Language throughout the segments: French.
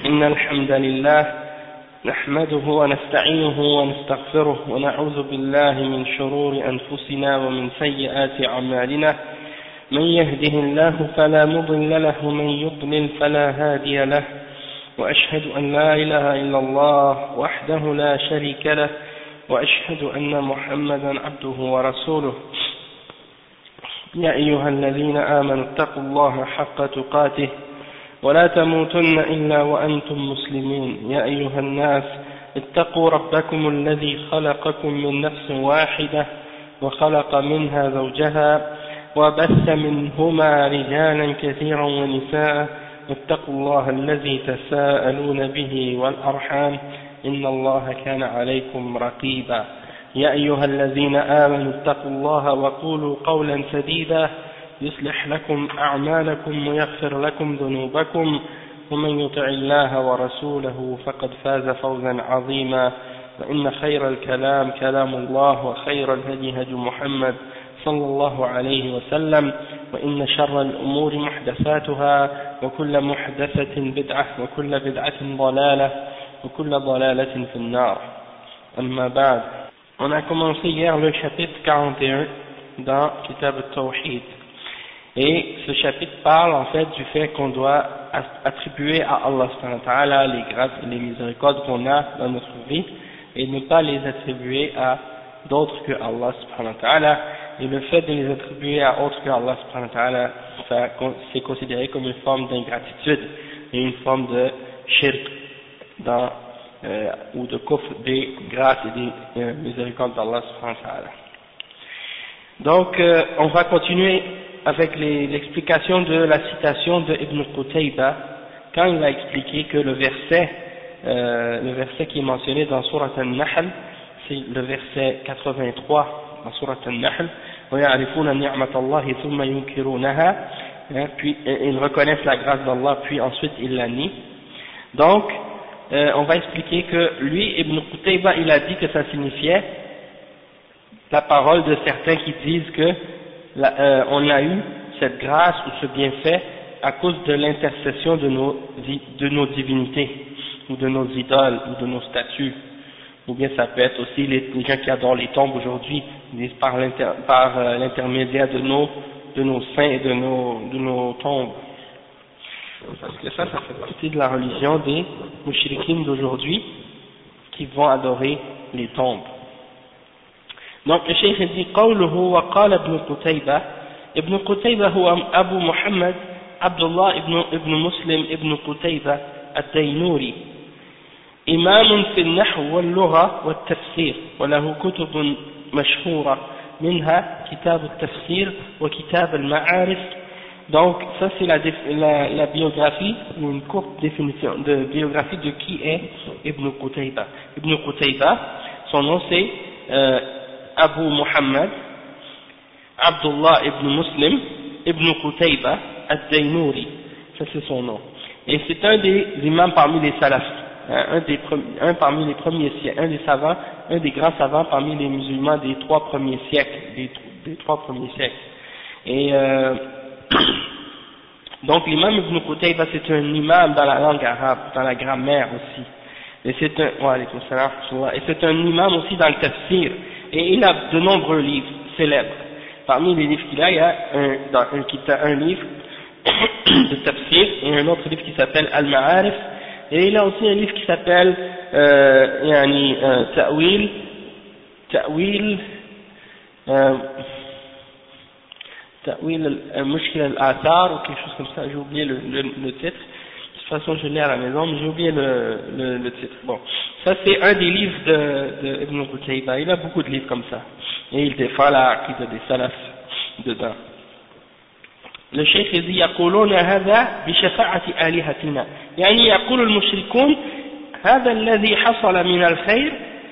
إن الحمد لله نحمده ونستعينه ونستغفره ونعوذ بالله من شرور أنفسنا ومن سيئات أعمالنا من يهده الله فلا مضل له ومن يضلل فلا هادي له وأشهد أن لا إله إلا الله وحده لا شريك له وأشهد أن محمدا عبده ورسوله يا أيها الذين آمنوا اتقوا الله حق تقاته ولا تموتن إلا وأنتم مسلمون يا أيها الناس اتقوا ربكم الذي خلقكم من نفس واحدة وخلق منها زوجها وبث منهما رجالا كثيرا ونساء اتقوا الله الذي تساءلون به والأرحام إن الله كان عليكم رقيبا يا أيها الذين آمنوا اتقوا الله وقولوا قولا سديدا يصلح لكم أعمالكم ويغفر لكم ذنوبكم ومن يطع الله ورسوله فقد فاز فوزا عظيما وإن خير الكلام كلام الله وخير الهدي هدي محمد صلى الله عليه وسلم وإن شر الأمور محدثاتها وكل محدثة بدعة وكل بدعة ضلالة وكل ضلالة في النار أما بعد. On a commencé hier le chapitre 41 dans Kitab al-Tawhid. Et ce chapitre parle en fait du fait qu'on doit attribuer à Allah subhanahu wa ta'ala les grâces et les miséricordes qu'on a dans notre vie et ne pas les attribuer à d'autres que Allah subhanahu wa ta'ala. Et le fait de les attribuer à autres que Allah subhanahu wa ta'ala, c'est considéré comme une forme d'ingratitude et une forme de shirk ou de kufr des grâces et des miséricordes d'Allah subhanahu wa ta'ala. Donc on va continuer avec l'explication de la citation de Ibn Qutayba quand il a expliqué que le verset qui est mentionné dans Surat An-Nahl, c'est le verset 83 dans Surat An-Nahl, وَيَعْرِفُونَ نِعْمَةَ اللَّهِ ثُمَّ يُنْكِرُونَهَا, puis ils reconnaissent la grâce d'Allah puis ensuite ils la nient. Donc on va expliquer que lui, Ibn Qutayba, il a dit que ça signifiait la parole de certains qui disent que on a eu cette grâce ou ce bienfait à cause de l'intercession de nos divinités ou de nos idoles ou de nos statues, ou bien ça peut être aussi les gens qui adorent les tombes aujourd'hui, ils disent par l'intermédiaire de nos saints et de nos tombes, parce que ça fait partie de la religion des mouchriquines d'aujourd'hui qui vont adorer les tombes. Donc le cheikh dit قوله وقال ابن قتيبة. ابن قتيبة هو أبو محمد عبد الله ابن مسلم ابن قتيبة الدينوري، إمام في النحو واللغة والتفسير، وله كتب مشهورة منها كتاب التفسير وكتاب المعارف. Donc ça c'est la biographie ou une courte définition de biographie de qui est Ibn Qutayba. Ibn Qutayba, son nom c'est Abu Muhammad Abdullah ibn Muslim ibn Qutayba ad-Daynuri, ça c'est son nom. Et c'est un des imams parmi les salafs, un parmi les premiers siècles, un des savants, un des grands savants parmi les musulmans des trois premiers siècles, des trois premiers siècles. Et donc l'imam ibn Qutayba c'est un imam dans la langue arabe, dans la grammaire aussi. Et c'est un imam aussi dans le tafsir. Et il a de nombreux livres célèbres. Parmi les livres qu'il a, il y a un livre de tafsir et un autre livre qui s'appelle Al-Ma'arif. Et il a aussi un livre qui s'appelle Ta'wil al-Mushkil al-Athar ou quelque chose comme ça, j'ai oublié le titre. De toute façon je l'ai à la maison mais j'ai oublié le titre. Bon, ça c'est un des livres de Ibn Qutayba, il a beaucoup de livres comme ça et il défend la aqida des salafs dedans. Le cheikh dit يقولون هذا بشفاعة آلهتنا، يعني يقول المشركون هذا الذي حصل من الخير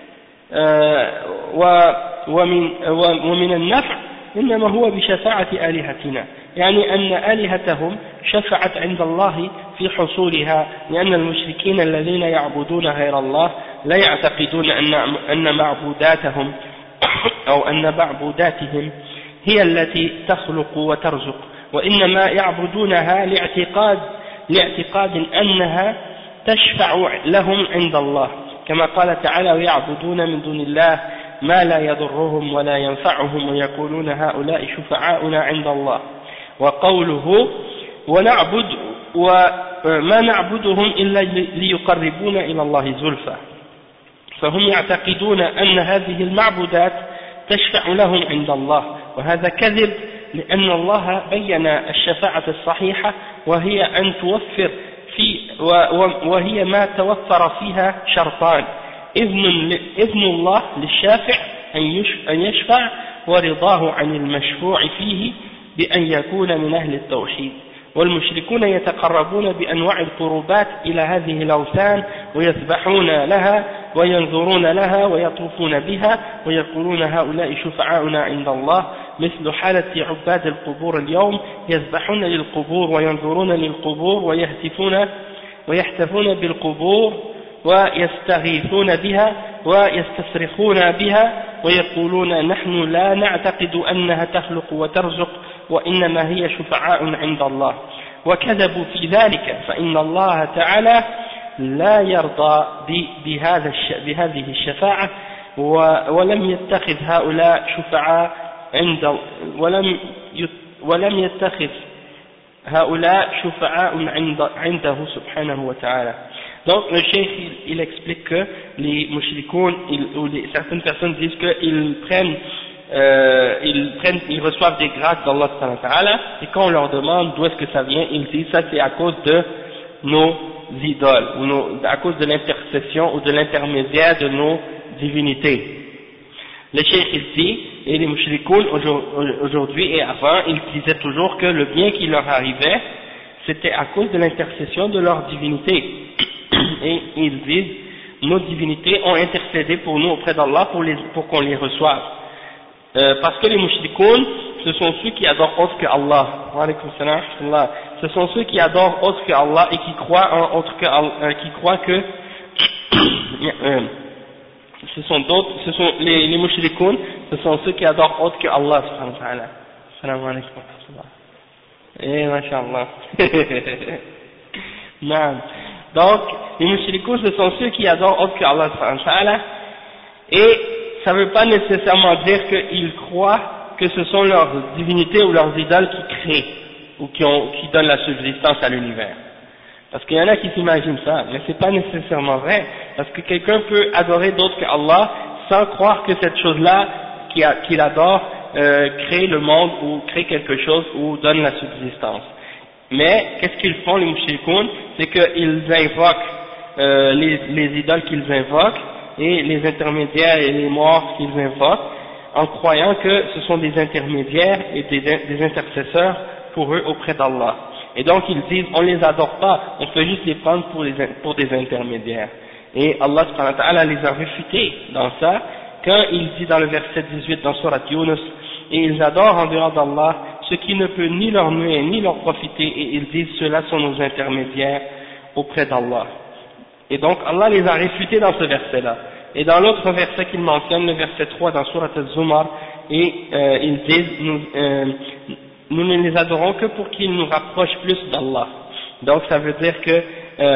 ومن النفع إنما هو بشفاعة آلهتنا، يعني أن آلهتهم شفعت عند الله في حصولها، لأن المشركين الذين يعبدون غير الله لا يعتقدون أن معبوداتهم أو أن معبوداتهم هي التي تخلق وترزق، وإنما يعبدونها لاعتقاد أنها تشفع لهم عند الله كما قال تعالى ويعبدون من دون الله ما لا يضرهم ولا ينفعهم ويقولون هؤلاء شفعاؤنا عند الله وقوله ونعبد وما نعبدهم إلا ليقربونا إلى الله زلفى فهم يعتقدون أن هذه المعبودات تشفع لهم عند الله وهذا كذب لأن الله بين الشفاعة الصحيحة وهي أن توفر وهي ما توفر فيها شرطان إذن الله للشافع أن يشفع ورضاه عن المشفوع فيه بأن يكون من أهل التوحيد والمشركون يتقربون بأنواع القربات إلى هذه الأوثان ويذبحون لها وينظرون لها ويطوفون بها ويقولون هؤلاء شفعاؤنا عند الله مثل حالة عباد القبور اليوم يذبحون للقبور وينظرون للقبور ويحتفون بالقبور ويستغيثون بها ويستصرخون بها ويقولون نحن لا نعتقد أنها تخلق وترزق وإنما هي شفعاء عند الله وكذبوا في ذلك فإن الله تعالى لا يرضى بهذه الشفاعة ولم يتخذ هؤلاء شفعاء ولم يتخذ هؤلاء شفعاء عنده سبحانه وتعالى. Donc le cheikh il explique que les mushrikoun ou certaines personnes disent qu'ils ils reçoivent des grâces d'Allah subhanahu wa ta'ala et quand on leur demande d'où est-ce que ça vient, ils disent ça c'est à cause de nos idoles ou à cause de l'intercession ou de l'intermédiaire de nos divinités. Le cheikh il dit, et les mushrikoun aujourd'hui et avant, ils disaient toujours que le bien qui leur arrivait c'était à cause de l'intercession de leur divinité. Et ils disent, nos divinités ont intercédé pour nous auprès d'Allah pour qu'on les reçoive. Parce que les mushrikoun, ce sont ceux qui adorent autre que Allah. Ce sont ceux qui adorent autre que Allah et qui croient en autre que Allah, qui croient que les mushrikoun, ce sont ceux qui adorent autre que Allah. Salam alaikum. Eh, mashallah. Non. Donc, les mushrikoun, ce sont ceux qui adorent autre que Allah, et ça ne veut pas nécessairement dire qu'ils croient que ce sont leurs divinités ou leurs idoles qui créent, ou qui donnent la subsistance à l'univers. Parce qu'il y en a qui s'imaginent ça, mais c'est pas nécessairement vrai, parce que quelqu'un peut adorer d'autres que Allah sans croire que cette chose-là qu'il adore crée le monde ou crée quelque chose ou donne la subsistance. Mais qu'est-ce qu'ils font les mushrikoun? C'est qu'ils invoquent les idoles qu'ils invoquent et les intermédiaires et les morts qu'ils invoquent en croyant que ce sont des intermédiaires et des intercesseurs pour eux auprès d'Allah. Et donc ils disent on les adore pas, on peut juste les prendre pour des intermédiaires. Et Allah subhanahu wa ta'ala les a réfutés dans ça quand il dit dans le verset 18 dans Surat Yunus, et ils adorent en dehors d'Allah ce qui ne peut ni leur nuire ni leur profiter, et ils disent ceux-là sont nos intermédiaires auprès d'Allah. Et donc Allah les a réfutés dans ce verset-là. Et dans l'autre verset qu'il mentionne, le verset 3 dans Surat Al-Zumar, et ils disent nous ne les adorons que pour qu'ils nous rapprochent plus d'Allah. Donc ça veut dire que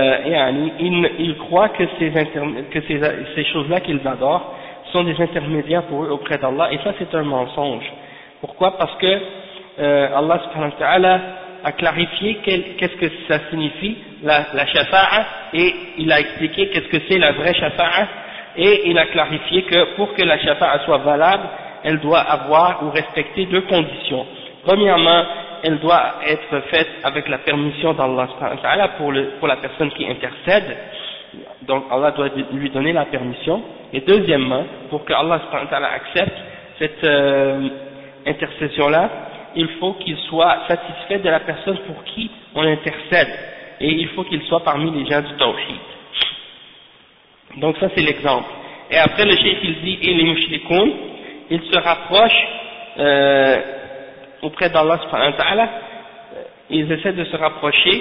ils croient que ces choses-là qu'ils adorent sont des intermédiaires pour eux auprès d'Allah, et ça c'est un mensonge. Pourquoi? Parce que Allah subhanahu wa ta'ala a clarifié qu'est-ce que ça signifie la shafa'a, et il a expliqué qu'est-ce que c'est la vraie shafa'a, et il a clarifié que pour que la shafa'a soit valable, elle doit avoir ou respecter deux conditions. Premièrement, elle doit être faite avec la permission d'Allah subhanahu wa ta'ala pour la personne qui intercède, donc Allah doit lui donner la permission. Et deuxièmement, pour que Allah subhanahu wa ta'ala accepte cette intercession-là, il faut qu'il soit satisfait de la personne pour qui on intercède, et il faut qu'il soit parmi les gens du tawhid. Donc ça c'est l'exemple. Et après le cheikh il dit, et les mushrikoun, ils se rapprochent auprès d'Allah subhanahu wa ta'ala, ils essaient de se rapprocher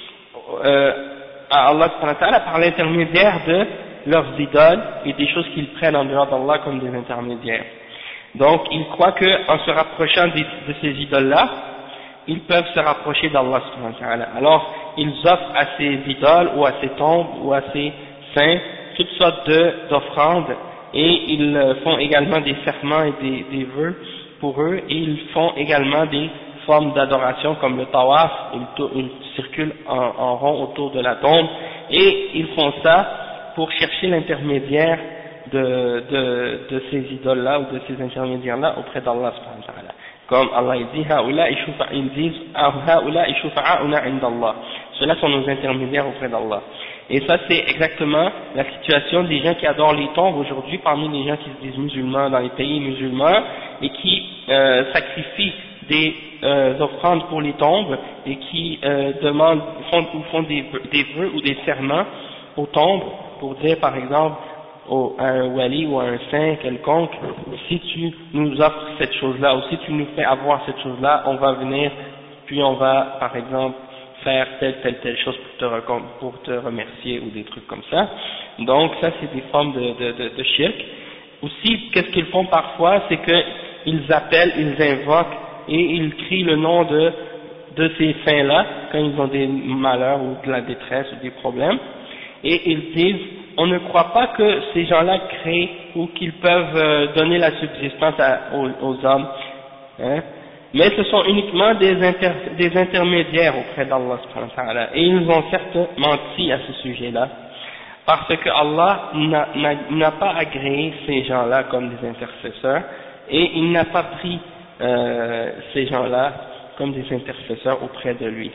à Allah subhanahu wa ta'ala par l'intermédiaire de leurs idoles et des choses qu'ils prennent en dehors d'Allah comme des intermédiaires. Donc ils croient qu'en se rapprochant de ces idoles-là, ils peuvent se rapprocher d'Allah subhanahu wa ta'ala. Alors ils offrent à ces idoles ou à ces tombes ou à ces saints toutes sortes d'offrandes, et ils font également des serments et des vœux pour eux, et ils font également des formes d'adoration comme le tawaf, ils circulent en rond autour de la tombe, et ils font ça pour chercher l'intermédiaire de ces idoles-là ou de ces intermédiaires-là auprès d'Allah subhanahu wa ta'ala. Comme Allah ils disent Ha'ula'i shufa'a'una 'inda Allah. Ceux-là sont nos intermédiaires auprès d'Allah. Et ça c'est exactement la situation des gens qui adorent les tombes aujourd'hui, parmi les gens qui se disent musulmans dans les pays musulmans et qui sacrifient des offrandes pour les tombes et qui font des vœux ou des serments aux tombes pour dire par exemple à un wali ou à un saint quelconque, si tu nous offres cette chose-là ou si tu nous fais avoir cette chose-là, on va venir, puis on va par exemple faire telle chose pour te remercier ou des trucs comme ça. Donc ça c'est des formes de shirk. Aussi, qu'est-ce qu'ils font parfois, c'est qu'ils appellent, ils invoquent et ils crient le nom de ces saints-là quand ils ont des malheurs ou de la détresse ou des problèmes, et ils disent on ne croit pas que ces gens-là créent ou qu'ils peuvent donner la subsistance aux hommes, hein, mais ce sont uniquement des intermédiaires auprès d'Allah subhanahu wa ta'ala, et ils ont certes menti à ce sujet-là, parce que Allah n'a pas agréé ces gens-là comme des intercesseurs, et il n'a pas pris ces gens-là comme des intercesseurs auprès de lui.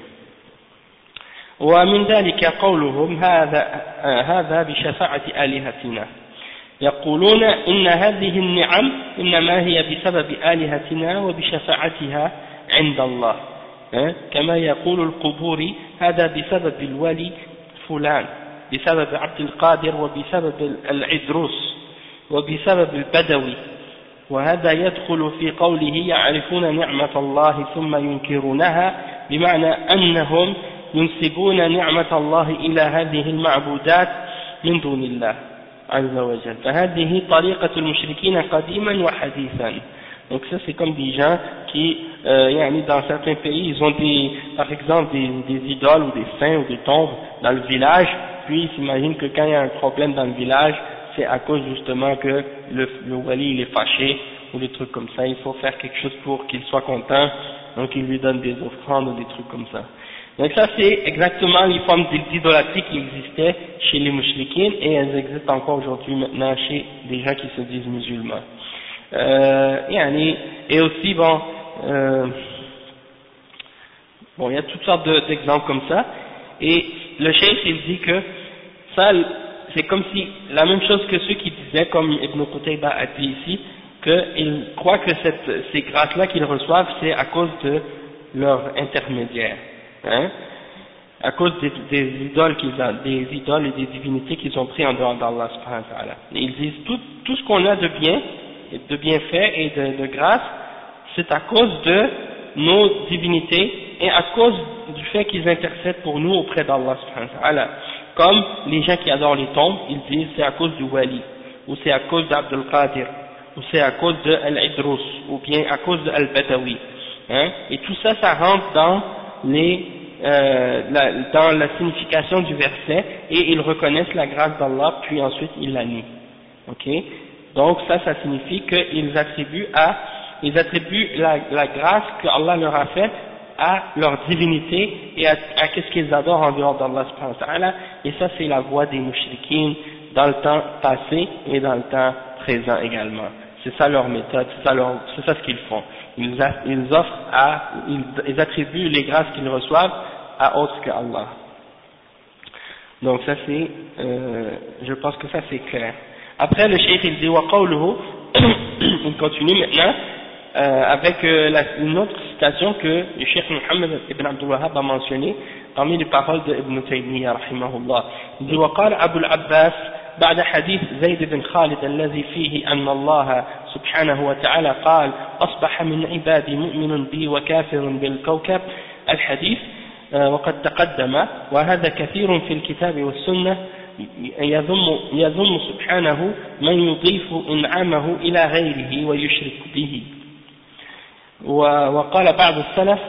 ومن ذلك قولهم هذا بشفاعة آلهتنا، يقولون إن هذه النعم إنما هي بسبب آلهتنا وبشفاعتها عند الله، كما يقول القبور هذا بسبب الولي فلان، بسبب عبد القادر وبسبب العدروس وبسبب البدوي، وهذا يدخل في قوله يعرفون نعمة الله ثم ينكرونها، بمعنى أنهم ينسبون نعمة الله إلى هذه المعبودات من دون الله عز وجل، فهذه طريقة المشركين قديما وحديثا. Donc ça c'est comme des gens qui dans certains pays ils ont par exemple des idoles ou des saints ou des tombes dans le village, puis ils s'imaginent que quand il y a un problème dans le village c'est à cause justement que le wali il est fâché ou des trucs comme ça, il faut faire quelque chose pour qu'il soit content, donc il lui donne des offrandes ou des trucs comme ça. Donc ça c'est exactement les formes d'idolâtrie qui existaient chez les mouchriquines, et elles existent encore aujourd'hui maintenant chez des gens qui se disent musulmans. Et aussi il y a toutes sortes d'exemples comme ça, et le cheikh il dit que ça c'est comme si la même chose que ceux qui disaient, comme Ibn Qutayba a dit ici, qu'ils croient que ces grâces-là qu'ils reçoivent c'est à cause de leur intermédiaire. À cause des idoles des idoles et des divinités qu'ils ont pris en dehors d'Allah subhanahu wa ta'ala. Et ils disent tout ce qu'on a de bien, de bienfaits et de grâce, c'est à cause de nos divinités et à cause du fait qu'ils intercèdent pour nous auprès d'Allah subhanahu wa ta'ala. Comme les gens qui adorent les tombes, ils disent c'est à cause du wali, ou c'est à cause d'Abdul Qadir, ou c'est à cause de Al-Idrus, ou bien à cause de Al-Badawi. Et tout ça, ça rentre dans dans la signification du verset, et ils reconnaissent la grâce d'Allah puis ensuite ils la nient. Donc ça signifie qu'ils attribuent la grâce que Allah leur a faite à leur divinité et à qu'est-ce qu'ils adorent en dehors d'Allah subhanahu wa ta'ala, et ça c'est la voie des mouchriquines dans le temps passé et dans le temps présent également. C'est ça leur méthode, c'est ça ce qu'ils font. Ils attribuent les grâces qu'ils reçoivent à autre que Allah. Donc ça c'est, je pense que ça c'est clair. Après le cheikh il dit wa qawluhu, il continue maintenant avec une autre citation que le cheikh Muhammad ibn Abdul Wahhab a mentionné parmi les paroles de Ibn Taymiyyah rahimahullah. Il dit wa qala Abu al-Abbas بعد حديث زيد بن خالد الذي فيه أن الله سبحانه وتعالى قال أصبح من عبادي مؤمن بي وكافر بالكوكب الحديث وقد تقدم، وهذا كثير في الكتاب والسنة يذم سبحانه من يضيف إنعامه إلى غيره ويشرك به. وقال بعض السلف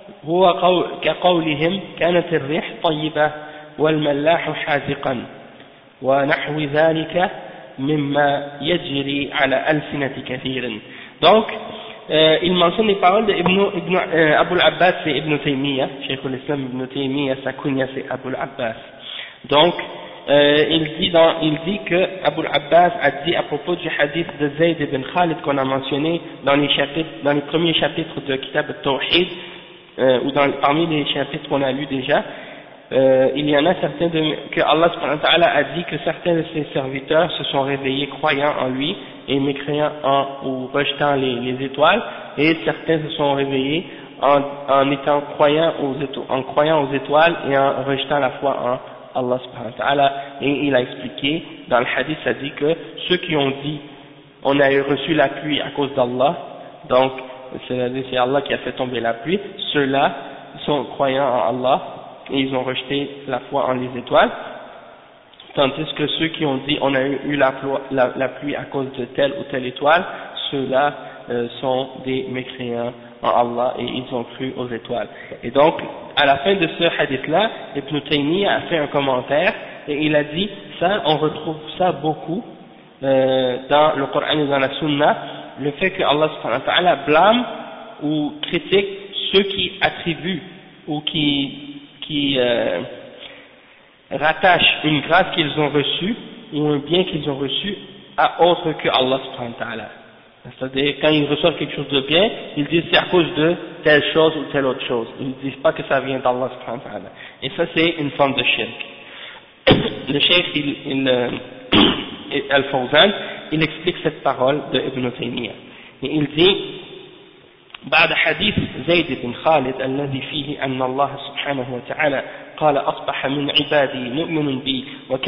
هو كقولهم كانت الريح طيبة والملاح حاذقا ونحو ذلك مما يجري على ألسنة كثير. Donc il mentionne les paroles de Abul Abbas, c'est Ibn Taymiyyah, Cheikh al-Islam Ibn Taymiyyah, sa kunya c'est Abul Abbas. Donc il dit que Abul Abbas a dit à propos du hadith de Zayd ibn Khalid qu'on a mentionné dans les premiers chapitres de Kitab al-Tawhid, ou parmi les chapitres qu'on a lus déjà, il y en a certains que Allah subhanahu wa ta'ala a dit que certains de ses serviteurs se sont réveillés croyants en lui et mécréants ou rejetant les étoiles, et certains se sont réveillés en étant croyants aux étoiles et en rejetant la foi en Allah subhanahu wa ta'ala. Et il a expliqué dans le hadith, ça dit que ceux qui ont dit on a reçu la pluie à cause d'Allah, donc c'est Allah qui a fait tomber la pluie, ceux-là sont croyants en Allah et ils ont rejeté la foi en les étoiles, tandis que ceux qui ont dit on a eu la pluie à cause de telle ou telle étoile, ceux-là sont des mécréants en Allah et ils ont cru aux étoiles. Et donc à la fin de ce hadith-là, Ibn Taymiyyah a fait un commentaire et il a dit ça, on retrouve ça beaucoup dans le Coran et dans la Sunna, le fait que Allah subhanahu wa ta'ala blâme ou critique ceux qui attribuent ou qui rattachent une grâce qu'ils ont reçue ou un bien qu'ils ont reçu à autre que Allah subhanahu wa ta'ala. C'est-à-dire, quand ils reçoivent quelque chose de bien, ils disent c'est à cause de telle chose ou telle autre chose. Ils ne disent pas que ça vient d'Allah subhanahu wa ta'ala. Et ça, c'est une forme de shirk. Le cheikh, Al-Fawzan, il explique cette parole de Ibn Taymiyyah. Et il dit, بعد حديث زيد بن خالد الذي فيه أن الله سبحانه وتعالى قال أصبح من عبادي مؤمن بي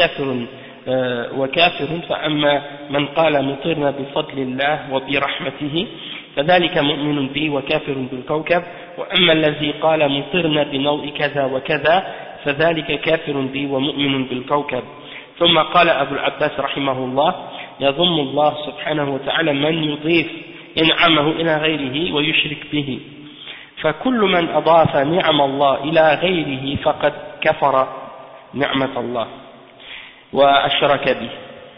وكافر فأما من قال مطرنا بفضل الله وبرحمته فذلك مؤمن بي وكافر بالكوكب وأما الذي قال مطرنا بنوء كذا وكذا فذلك كافر بي ومؤمن بالكوكب. ثم قال أبو العباس رحمه الله يضم الله سبحانه وتعالى من يضيف إنعامه إلى غيره ويشرك به، فكل من أضاف نعم الله إلى غيره فقد كفر نعمة الله وأشرك به.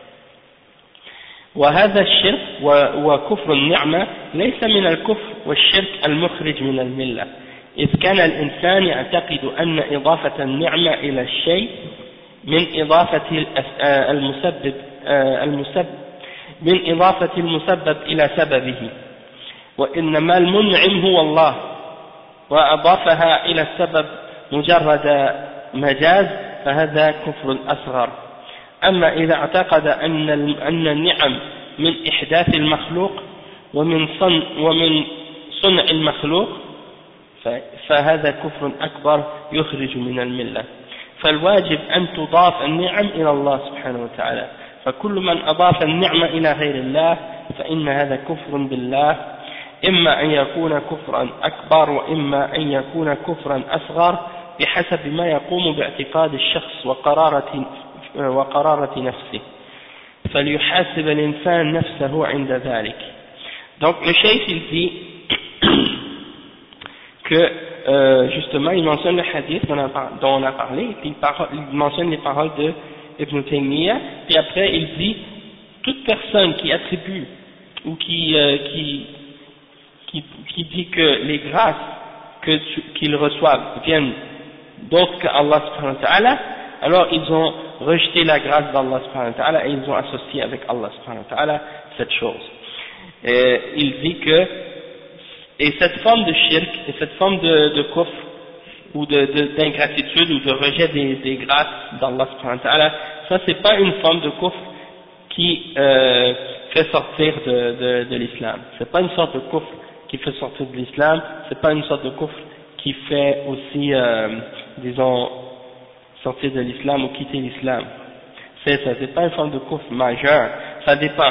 وهذا الشرك وكفر النعمة ليس من الكفر والشرك المخرج من الملة، إذ كان الإنسان يعتقد أن إضافة النعمة إلى الشيء من إضافة المسبب إلى سببه، وإنما المنعم هو الله، وأضافها إلى السبب مجرد مجاز فهذا كفر أصغر. أما إذا اعتقد أن النعم من إحداث المخلوق ومن صنع المخلوق فهذا كفر أكبر يخرج من الملة. فالواجب أن تضاف النعم إلى الله سبحانه وتعالى، فكل من أضاف النعمة إلى غير الله فإن هذا كفر بالله، إما أن يكون كفرا أكبر وإما أن يكون كفرا أصغر بحسب ما يقوم باعتقاد الشخص وقرارة نفسه، فليحاسب الإنسان نفسه عند ذلك. Donc le cheikh il dit que justement il mentionne le hadith dont on a parlé, puis il mentionne les paroles de Ibn Taymiyyah, puis après il dit toute personne qui attribue ou qui dit que les grâces qu'ils reçoivent viennent d'autres que Allah subhanahu wa ta'ala, alors ils ont rejeté la grâce d'Allah subhanahu wa ta'ala et ils ont associé avec Allah subhanahu wa ta'ala cette chose. Et il dit que et cette forme de shirk et cette forme de kufr ou d'ingratitude ou de rejet des grâces d'Allah subhanahu wa ta'ala, ça c'est pas une forme de kufr qui fait sortir de l'islam. C'est pas une sorte de kufr qui fait sortir de l'islam, c'est pas une sorte de kufr qui fait aussi disons sortir de l'islam ou quitter l'islam. C'est pas une forme de kufr majeur, ça dépend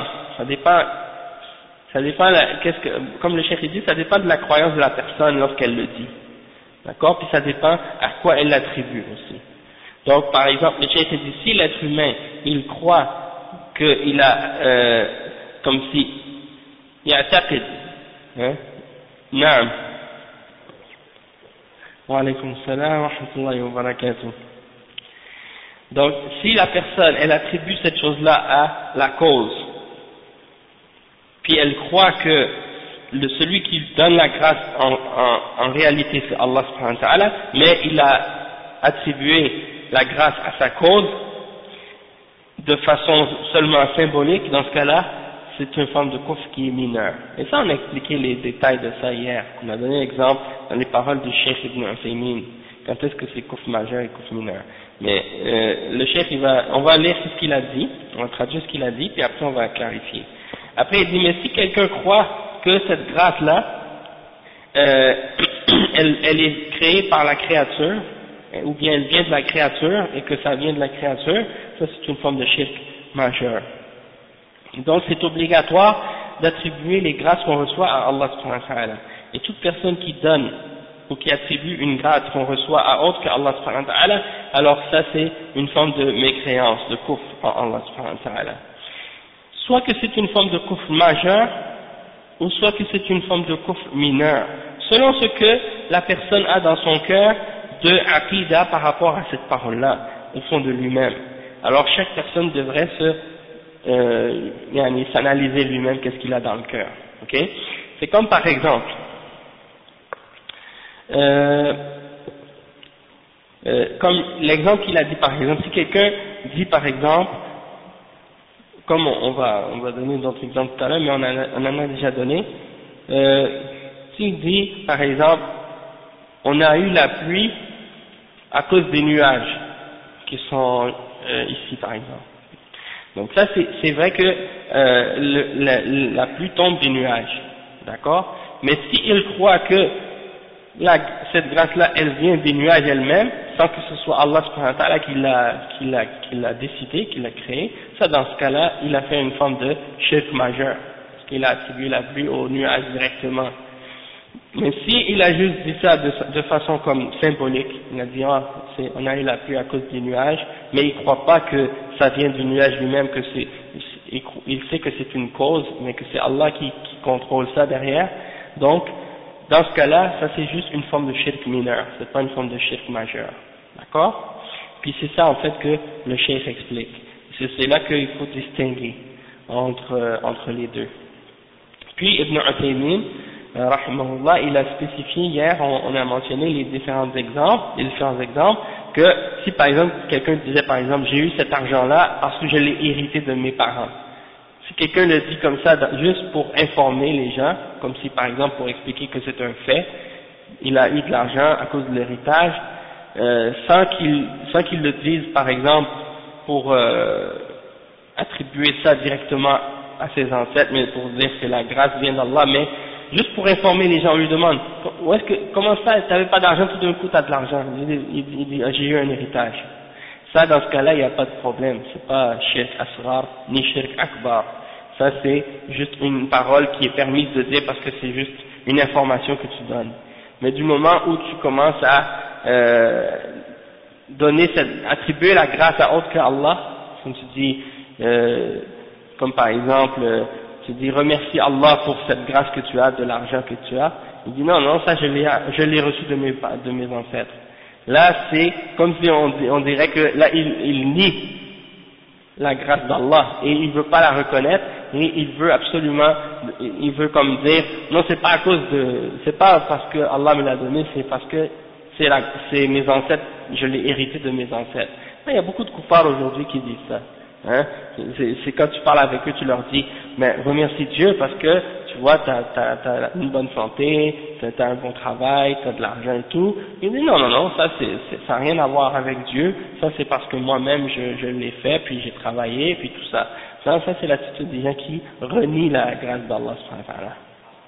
comme le cheikh dit, ça dépend de la croyance de la personne lorsqu'elle le dit. D'accord? Puis ça dépend à quoi elle l'attribue aussi. Donc par exemple, le cheikh dit si l'être humain, il croit qu'il a, comme si, il y a taqid, hein? Naam. Wa alaykum salam wa rahmatullahi wa barakatuh. Donc, si la personne, elle attribue cette chose-là à la cause, puis elle croit que celui qui donne la grâce en réalité c'est Allah subhanahu wa ta'ala, mais il a attribué la grâce à sa cause de façon seulement symbolique, dans ce cas-là, c'est une forme de kufr qui est mineure. Et ça, on a expliqué les détails de ça hier. On a donné l'exemple dans les paroles du Cheikh Ibn Uthaymin. Quand est-ce que c'est kufr majeur et kufr mineur? Mais le Cheikh, on va lire ce qu'il a dit, on va traduire ce qu'il a dit, puis après on va clarifier. Après, il dit, mais si quelqu'un croit que cette grâce-là, elle est créée par la créature, ou bien elle vient de la créature, et que ça vient de la créature, ça c'est une forme de shirk majeur. Donc c'est obligatoire d'attribuer les grâces qu'on reçoit à Allah subhanahu wa ta'ala. Et toute personne qui donne ou qui attribue une grâce qu'on reçoit à autre que Allah subhanahu wa ta'ala, alors ça c'est une forme de mécréance, de kufr en Allah subhanahu wa ta'ala. Soit que c'est une forme de kufr majeur, ou soit que c'est une forme de kufr mineur, selon ce que la personne a dans son cœur de aqida par rapport à cette parole-là, au fond de lui-même. Alors chaque personne devrait s'analyser lui-même qu'est-ce qu'il a dans le cœur. Ok? C'est comme par exemple, comme l'exemple qu'il a dit par exemple, si quelqu'un dit par exemple, comme on va donner d'autres exemples tout à l'heure, mais on en a déjà donné, s'il dit par exemple, on a eu la pluie à cause des nuages qui sont ici par exemple. Donc ça c'est vrai que la pluie tombe des nuages, d'accord? Mais s'il croit que cette grâce-là, elle vient des nuages elle-même, sans que ce soit Allah subhanahu wa ta'ala qui l'a décidé, qui l'a créé, ça dans ce cas-là, il a fait une forme de shirk majeur, parce qu'il a attribué la pluie aux nuages directement. Mais si il a juste dit ça de façon comme symbolique, il a dit on a eu la pluie à cause des nuages, mais il ne croit pas que ça vient du nuage lui-même, que il sait que c'est une cause, mais que c'est Allah qui contrôle ça derrière. Donc dans ce cas-là, ça c'est juste une forme de shirk mineur, c'est pas une forme de shirk majeur, d'accord? Puis c'est ça en fait que le cheikh explique. C'est là qu'il faut distinguer entre les deux. Puis Ibn Uthaymin, rahimahullah, il a spécifié hier, on a mentionné les différents exemples, que si par exemple quelqu'un disait par exemple j'ai eu cet argent-là parce que je l'ai hérité de mes parents. Si quelqu'un le dit comme ça, juste pour informer les gens, comme si par exemple pour expliquer que c'est un fait, il a eu de l'argent à cause de l'héritage, sans qu'il le dise par exemple pour attribuer ça directement à ses ancêtres, mais pour dire que la grâce vient d'Allah, mais juste pour informer les gens, on lui demande, comment ça, tu n'avais pas d'argent, tout d'un coup tu as de l'argent, il dit j'ai eu un héritage. Ça, dans ce cas-là, il n'y a pas de problème, c'est pas shirk asrar, ni shirk akbar. Ça, c'est juste une parole qui est permise de dire parce que c'est juste une information que tu donnes. Mais du moment où tu commences à attribuer la grâce à autre qu'Allah, comme tu dis, comme par exemple, tu dis remercie Allah pour cette grâce que tu as, de l'argent que tu as, il dit non, ça je l'ai reçu de mes ancêtres. Là, c'est comme si on dirait que là, il nie la grâce d'Allah et il veut pas la reconnaître et il veut comme dire non, c'est pas parce que Allah me l'a donné, c'est parce que c'est mes ancêtres, je l'ai hérité de mes ancêtres. Il y a beaucoup de koufars aujourd'hui qui disent ça. Hein? C'est quand tu parles avec eux, tu leur dis, mais remercie Dieu parce que tu vois, t'as une bonne santé, t'as un bon travail, t'as de l'argent et tout. Il dit non, ça n'a rien à voir avec Dieu, ça c'est parce que moi-même je l'ai fait, puis j'ai travaillé, puis tout ça. Ça c'est l'attitude des gens qui renient la grâce d'Allah subhanahu wa ta'ala.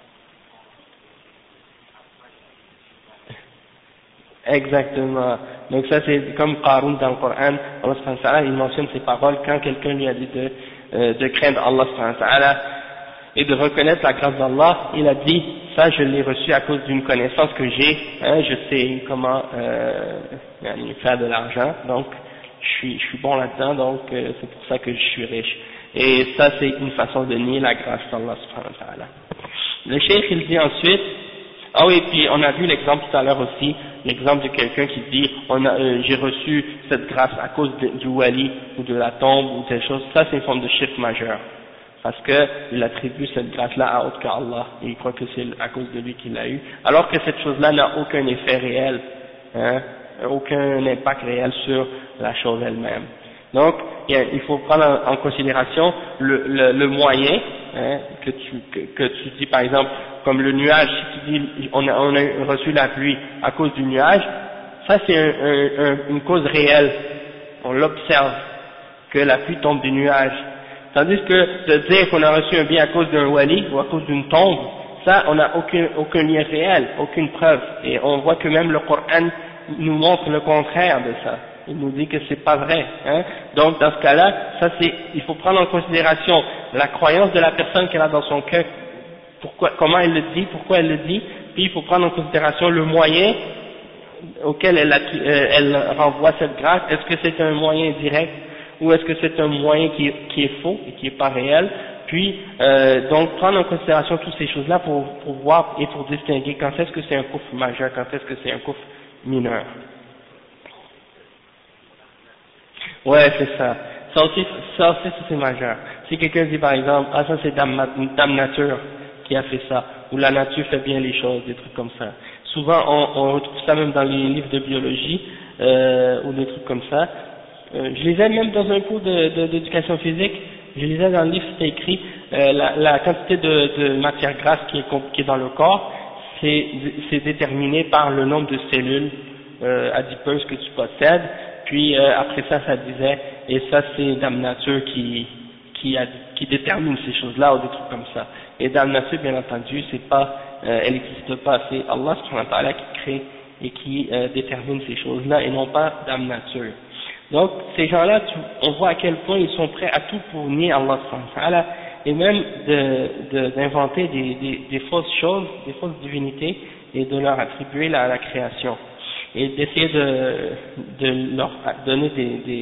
Exactement. Donc ça c'est comme Qarun dans le Coran, Allah subhanahu wa ta'ala, il mentionne ces paroles quand quelqu'un lui a dit de craindre Allah subhanahu wa ta'ala et de reconnaître la grâce d'Allah, il a dit ça je l'ai reçu à cause d'une connaissance que j'ai, je sais comment faire de l'argent, donc je suis bon là-dedans, donc c'est pour ça que je suis riche. Et ça c'est une façon de nier la grâce d'Allah subhanahu wa ta'ala. Le cheikh il dit ensuite Ah oui, puis on a vu l'exemple tout à l'heure aussi, l'exemple de quelqu'un qui dit j'ai reçu cette grâce à cause du wali ou de la tombe ou telle chose. Ça c'est une forme de shirk majeur, parce qu'il attribue cette grâce-là à autre qu'Allah et il croit que c'est à cause de lui qu'il l'a eu, alors que cette chose-là n'a aucun effet réel, hein, aucun impact réel sur la chose elle-même. Donc il faut prendre en considération le moyen, hein, que tu dis par exemple comme le nuage. Si tu dis on a reçu la pluie à cause du nuage, ça c'est une cause réelle, on l'observe que la pluie tombe du nuage. Tandis que de dire qu'on a reçu un bien à cause d'un wali ou à cause d'une tombe, ça on n'a aucun lien réel, aucune preuve, et on voit que même le Coran nous montre le contraire de ça. Il nous dit que c'est pas vrai, hein. Donc dans ce cas-là, ça c'est, il faut prendre en considération la croyance de la personne qu'elle a dans son cœur, comment elle le dit, pourquoi elle le dit, puis il faut prendre en considération le moyen auquel elle renvoie cette grâce. Est-ce que c'est un moyen direct ou est-ce que c'est un moyen qui est faux et qui n'est pas réel? Puis donc prendre en considération toutes ces choses-là pour voir et pour distinguer quand est-ce que c'est un kufr majeur, quand est-ce que c'est un kufr mineur. Ouais, c'est ça. Ça aussi c'est majeur. Si quelqu'un dit par exemple, ah ça c'est Dame Nature qui a fait ça, ou la nature fait bien les choses, des trucs comme ça. Souvent on retrouve ça même dans les livres de biologie, ou des trucs comme ça. Je lisais même dans un cours d'éducation physique, je lisais dans le livre, c'était écrit, la quantité de matière grasse qui est dans le corps, c'est déterminé par le nombre de cellules adipeuses que tu possèdes. Puis après ça disait, et ça c'est Dame Nature qui détermine ces choses-là ou des trucs comme ça. Et Dame Nature, bien entendu, c'est pas, elle n'existe pas, c'est Allah subhanahu wa ta'ala qui crée et qui détermine ces choses-là et non pas Dame Nature. Donc ces gens-là, on voit à quel point ils sont prêts à tout pour nier Allah subhanahu wa ta'ala et même d'inventer des fausses choses, des fausses divinités et de leur attribuer la création. Et d'essayer de leur donner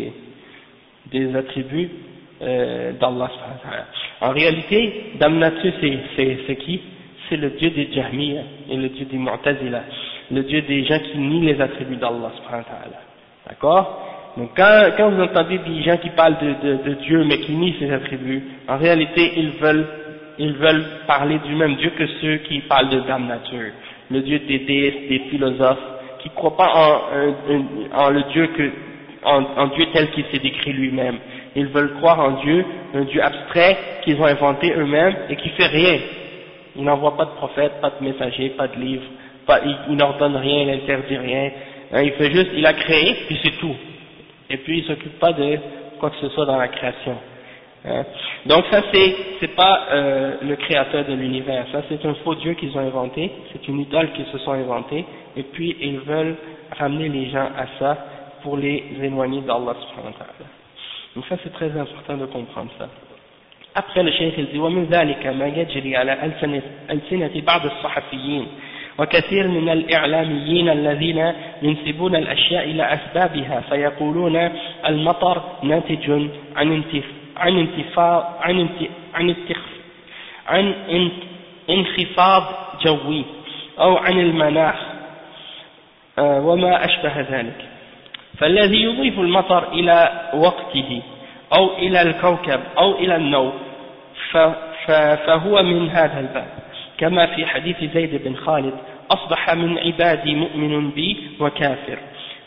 des attributs d'Allah subhanahu wa ta'ala. En réalité, Dame Nature c'est qui? C'est le dieu des Jahmiya et le dieu des Mu'tazila, le dieu des gens qui nient les attributs d'Allah subhanahu wa ta'ala. D'accord? Donc quand vous entendez des gens qui parlent de Dieu mais qui nient ses attributs, en réalité ils veulent parler du même Dieu que ceux qui parlent de Dame Nature, le Dieu des déistes, des philosophes, qui ne croient pas en le Dieu en Dieu tel qu'il s'est décrit lui-même. Ils veulent croire en Dieu, un Dieu abstrait qu'ils ont inventé eux-mêmes et qui fait rien. Il n'envoie pas de prophète, pas de messager, pas de livre, il n'ordonne rien, il n'interdit rien. Il fait juste, il a créé, puis c'est tout. Et puis il s'occupe pas de quoi que ce soit dans la création. Donc ça c'est pas le créateur de l'univers, ça c'est un faux Dieu qu'ils ont inventé, c'est une idole qu'ils se sont inventés, et puis ils veulent ramener les gens à ça pour les éloigner d'Allah subhanahu wa ta'ala. Donc ça c'est très important de comprendre ça. Après le cheikh il dit ومن ذلك ما يجري على ألسنة بعض الصحفيين وكثير من الإعلاميين الذين ينسبون الأشياء إلى أسبابها فيقولون المطر ناتج عن انخفاض جوي أو عن المناخ وما أشبه ذلك. فالذي يضيف المطر إلى وقته أو إلى الكوكب أو إلى النوم فهو من هذا الباب، كما في حديث زيد بن خالد أصبح من عبادي مؤمن بي وكافر.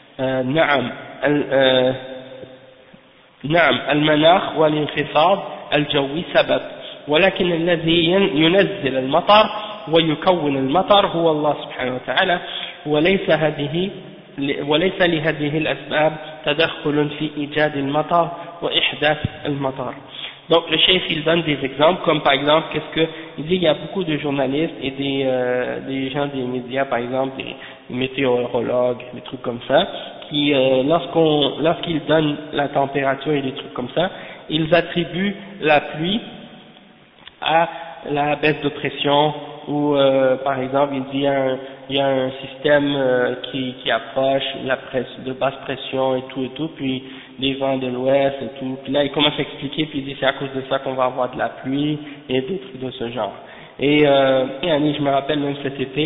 نعم المناخ والانخفاض الجوي سبب، ولكن الذي ينزل المطر ويكون المطر هو الله سبحانه وتعالى، وليس لهذه الأسباب تدخل في إيجاد المطر وإحداث المطر. Donc le chef il donne des exemples, comme par exemple il dit il y a beaucoup de journalistes et des gens des médias, par exemple des météorologues, des trucs comme ça, qui lorsqu'ils donnent la température et des trucs comme ça, ils attribuent la pluie à la baisse de pression ou par exemple il dit il y a un système qui approche de basse pression et tout, puis les vents de l'ouest et tout, puis là il commence à expliquer, puis il dit c'est à cause de ça qu'on va avoir de la pluie et des trucs de ce genre. Et je me rappelle même cet été,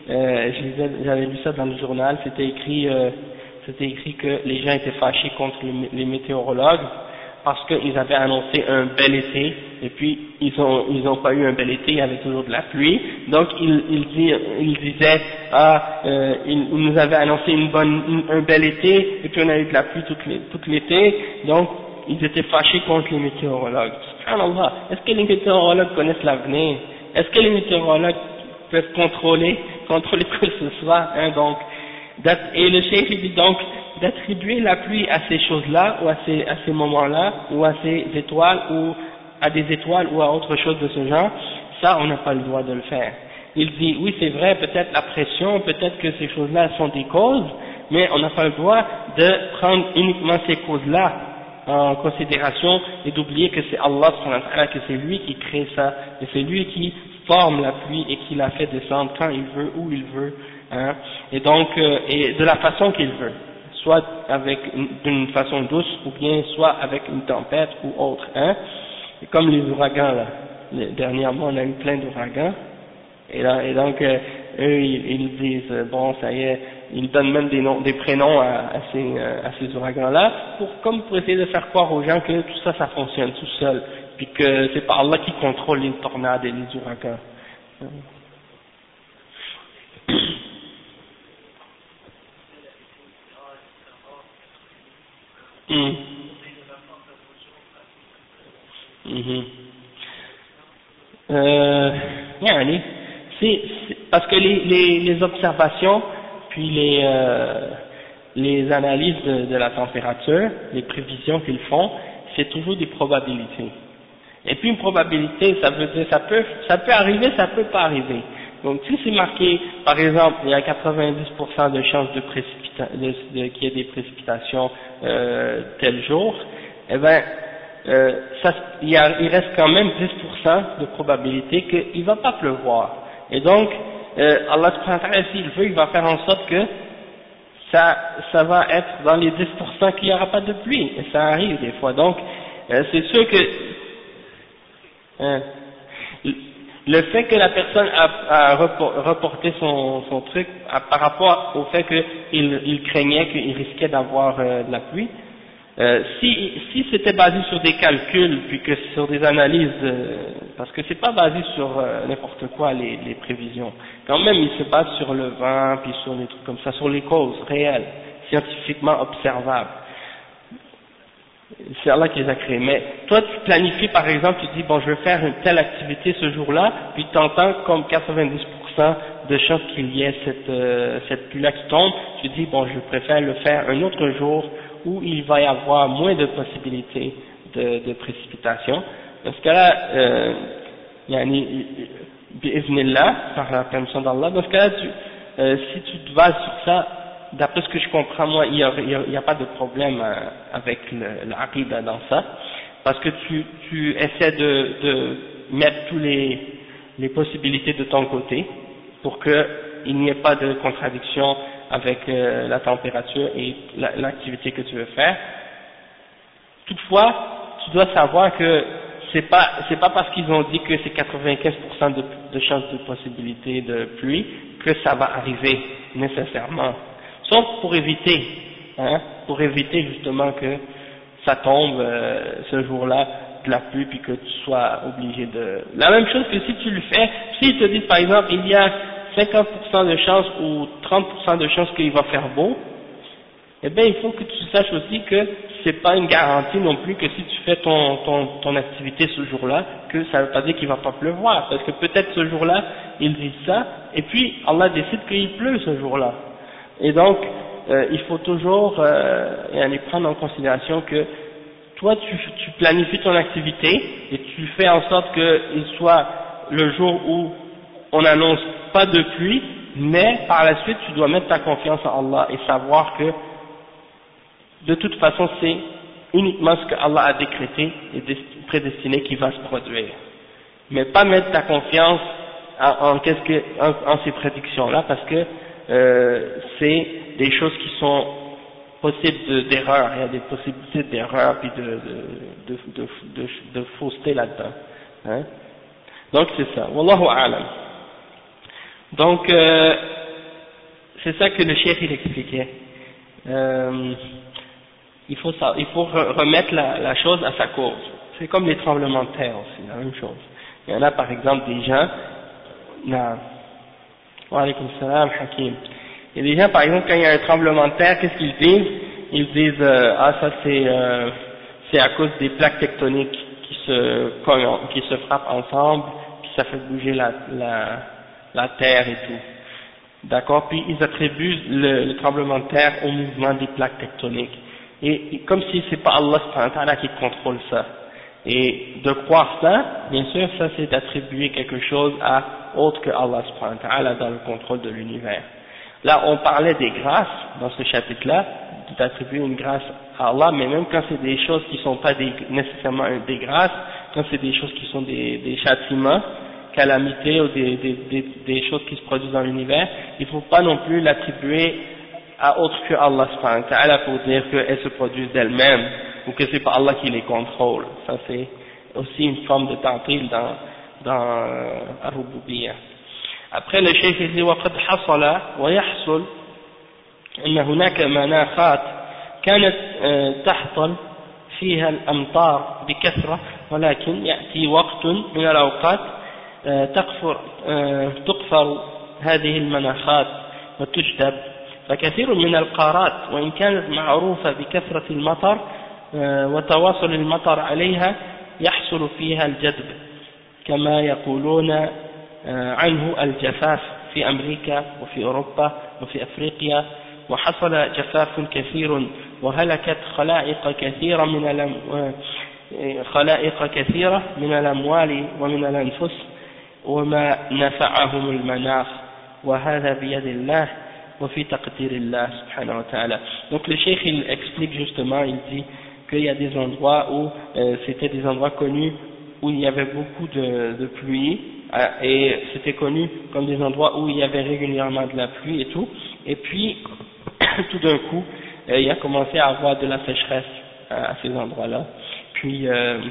j'avais lu ça dans le journal, c'était écrit que les gens étaient fâchés contre les météorologues parce qu'ils avaient annoncé un bel été, et puis ils ont pas eu un bel été, il y avait toujours de la pluie, donc ils disaient, ils nous avaient annoncé un bel été, et puis on a eu de la pluie tout l'été, donc ils étaient fâchés contre les météorologues. Subhanallah, est-ce que les météorologues connaissent l'avenir? Est-ce que les météorologues peuvent contrôler quoi que ce soit, hein, donc, et le cheikh dit donc d'attribuer la pluie à ces choses-là, ou à ces moments-là, ou à ces étoiles, ou à des étoiles, ou à autre chose de ce genre, ça on n'a pas le droit de le faire. Il dit, oui c'est vrai, peut-être la pression, peut-être que ces choses-là sont des causes, mais on n'a pas le droit de prendre uniquement ces causes-là en considération et d'oublier que c'est Allah, que c'est lui qui crée ça, et c'est lui qui forme la pluie et qui la fait descendre quand il veut, où il veut, hein, et donc, et de la façon qu'il veut, soit d'une façon douce, ou bien soit avec une tempête ou autre, hein, et comme les ouragans là, dernièrement on a eu plein d'ouragans, et donc eux ils disent, bon ça y est, ils donnent même des prénoms à ces ouragans-là, pour essayer de faire croire aux gens que tout ça fonctionne tout seul, puis que c'est pas Allah qui contrôle les tornades et les ouragans. Yani, c'est parce que les observations puis les analyses de la température, les prévisions qu'ils font, c'est toujours des probabilités. Et puis une probabilité, ça veut dire ça peut arriver, ça peut pas arriver. Donc si c'est marqué, par exemple, il y a 90% de chances qu'il y ait des précipitations tel jour, eh ben il reste quand même 10% de probabilité qu'il va pas pleuvoir. Et donc Allah subhanahu wa ta'ala, s'il veut, il va faire en sorte que ça va être dans les 10% qu'il n'y aura pas de pluie, et ça arrive des fois. Donc c'est sûr que le fait que la personne a reporté son truc par rapport au fait qu'il craignait qu'il risquait d'avoir de la pluie, si c'était basé sur des calculs puis que sur des analyses, parce que c'est pas basé sur n'importe quoi les prévisions, quand même il se base sur le vent puis sur des trucs comme ça, sur les causes réelles, scientifiquement observables. C'est Allah qui les a créés. Mais toi, tu planifies, par exemple, tu dis, bon, je vais faire une telle activité ce jour-là, puis tu entends comme 90% de chances qu'il y ait cette pluie-là qui tombe, tu dis, bon, je préfère le faire un autre jour où il va y avoir moins de possibilités de précipitation. Dans ce cas-là, bi'iznillah, par la permission d'Allah, dans ce cas-là, si tu te bases sur ça, d'après ce que je comprends, moi, il n'y a pas de problème avec l'aqida dans ça, parce que tu essaies de mettre tous les possibilités de ton côté, pour qu'il n'y ait pas de contradiction avec la température et l'activité que tu veux faire. Toutefois, tu dois savoir que c'est pas parce qu'ils ont dit que c'est 95% de chances de possibilité de pluie que ça va arriver nécessairement. Sauf pour éviter justement que ça tombe ce jour-là de la pluie puis que tu sois obligé de... La même chose que si tu le fais, s'ils te disent par exemple il y a 50% de chance ou 30% de chance qu'il va faire beau, eh bien il faut que tu saches aussi que c'est pas une garantie non plus que si tu fais ton activité ce jour-là, que ça veut pas dire qu'il va pas pleuvoir, parce que peut-être ce jour-là ils disent ça et puis Allah décide qu'il pleut ce jour-là. Et donc, il faut toujours prendre en considération que toi, tu planifies ton activité et tu fais en sorte qu'il soit le jour où on n'annonce pas de pluie, mais par la suite, tu dois mettre ta confiance en Allah et savoir que de toute façon, c'est uniquement ce que Allah a décrété et prédestiné qui va se produire. Mais pas mettre ta confiance en ces prédictions-là, parce que c'est des choses qui sont possibles d'erreur, il y a des possibilités d'erreur puis de fausseté là-dedans. Hein? Donc c'est ça. Wallahu a'lam. Donc, c'est ça que le cheikh il expliquait. Il faut remettre la chose à sa cause. C'est comme les tremblements de terre aussi, la même chose. Il y en a par exemple des gens, wa alaykoum salam, Hakim. Il y a des gens par exemple quand il y a un tremblement de terre, qu'est-ce qu'ils disent? Ils disent ah ça c'est à cause des plaques tectoniques qui se frappent ensemble, puis ça fait bouger la terre et tout. D'accord? Puis ils attribuent le tremblement de terre au mouvement des plaques tectoniques. Et comme si c'est pas Allah subhanahu wa ta'ala qui contrôle ça. Et de croire ça, bien sûr, ça c'est d'attribuer quelque chose à autre que Allah subhanahu wa ta'ala dans le contrôle de l'univers. Là, on parlait des grâces dans ce chapitre-là, d'attribuer une grâce à Allah, mais même quand c'est des choses qui sont pas nécessairement des grâces, quand c'est des choses qui sont des châtiments, calamités ou des choses qui se produisent dans l'univers, il ne faut pas non plus l'attribuer à autre que Allah subhanahu wa ta'ala pour dire qu'elles se produisent d'elles-mêmes ou que c'est pas Allah qui les contrôle. Ça c'est aussi une forme de ta'til dans Ar-Rububiyyah. Après le cheikh dit وقد حصل ويحصل أن هناك مناخات كانت تحصل فيها الأمطار بكثرة ولكن يأتي وقت من الأوقات تقفر هذه المناخات وتجدب فكثير من القارات وإن كانت معروفة بكثرة المطر وتواصل المطر عليها يحصل فيها الجدب كما يقولون عنه الجفاف في أمريكا وفي أوروبا وفي أفريقيا وحصل جفاف كثير وهلكت خلائق كثيرة من الأموال ومن الأنفس وما نفعهم المناخ وهذا بيد الله وفي تقدير الله سبحانه وتعالى. Donc le cheikh il explique justement, il dit qu'il y a des endroits où c'était des endroits connus où il y avait beaucoup de pluie et c'était connu comme des endroits où il y avait régulièrement de la pluie et tout, et puis tout d'un coup il a commencé à avoir de la sécheresse à ces endroits-là, puis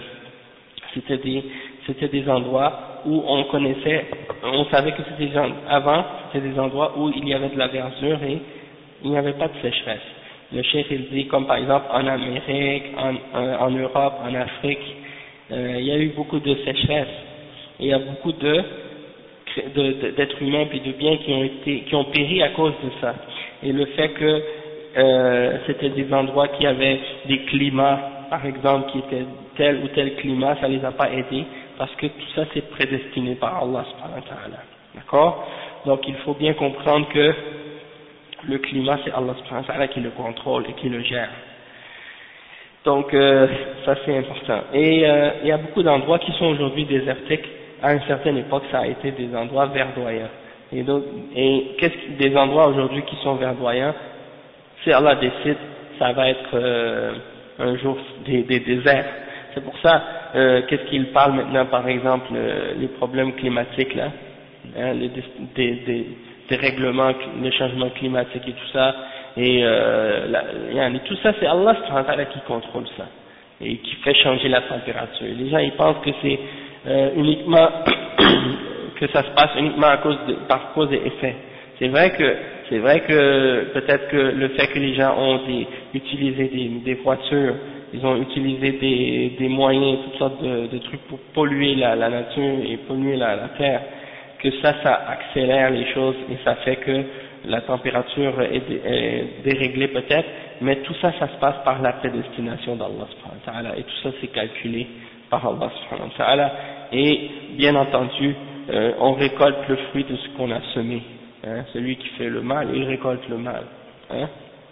c'était des endroits où on savait que avant c'était des endroits où il y avait de la verdure et il n'y avait pas de sécheresse. Le cheikh il dit comme par exemple en Amérique, en Europe, en Afrique, il y a eu beaucoup de sécheresse. Et il y a beaucoup d'êtres humains puis de biens qui ont péri à cause de ça. Et le fait que c'était des endroits qui avaient des climats, par exemple, qui étaient tel ou tel climat, ça les a pas aidés, parce que tout ça c'est prédestiné par Allah subhanahu wa ta'ala. D'accord? Donc il faut bien comprendre que le climat c'est Allah subhanahu wa ta'ala qui le contrôle et qui le gère. Donc ça c'est important. Et il y a beaucoup d'endroits qui sont aujourd'hui désertiques. À une certaine époque ça a été des endroits verdoyants. Et des endroits aujourd'hui qui sont verdoyants, si Allah décide, ça va être un jour des déserts. C'est pour ça, qu'est-ce qu'il parle maintenant, par exemple, les problèmes climatiques là, hein, des règlements, les changements climatiques et tout ça, et tout ça c'est Allah subhanahu wa ta'ala qui contrôle ça, et qui fait changer la température. Les gens ils pensent que c'est uniquement, que ça se passe uniquement par cause et effet. C'est vrai que peut-être que le fait que les gens ont utilisé des voitures, ils ont utilisé des moyens, toutes sortes de trucs pour polluer la nature et polluer la terre, que ça accélère les choses et ça fait que la température est déréglée peut-être, mais tout ça se passe par la prédestination d'Allah subhanahu wa ta'ala, et tout ça c'est calculé par Allah subhanahu wa ta'ala, et bien entendu on récolte le fruit de ce qu'on a semé, hein, celui qui fait le mal il récolte le mal, hein.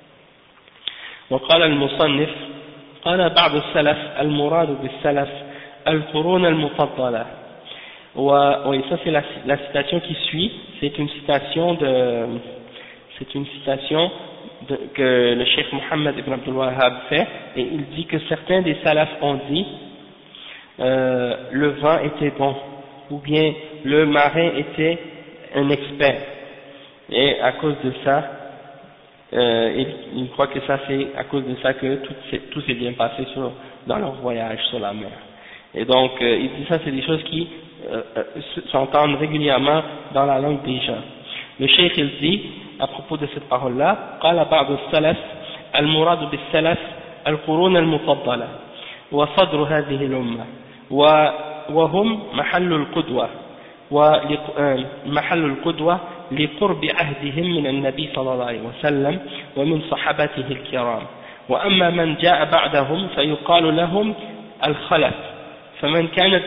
وقال المصنف قال بعض السلف المراد بالسلف القرون المفضلة. Oui, ça c'est la citation qui suit, c'est une citation que le cheikh Mohammed ibn Abdul Wahhab fait, et il dit que certains des salafs ont dit le vent était bon, ou bien le marin était un expert, et à cause de ça il croit que ça c'est à cause de ça que tout s'est bien passé dans leur voyage sur la mer. Et donc il dit ça c'est des choses qui s'entendent régulièrement dans la langue des gens. Le cheikh il dit à propos de cette parole-là, قال بعض السلف المراد بالسلف القرون المفضلة وصدر هذه الأمة وهم محل القدوة لقرب عهدهم من النبي صلى الله عليه وسلم ومن صحابته الكرام. وأما من جاء بعدهم فيقال لهم الخلف، فمن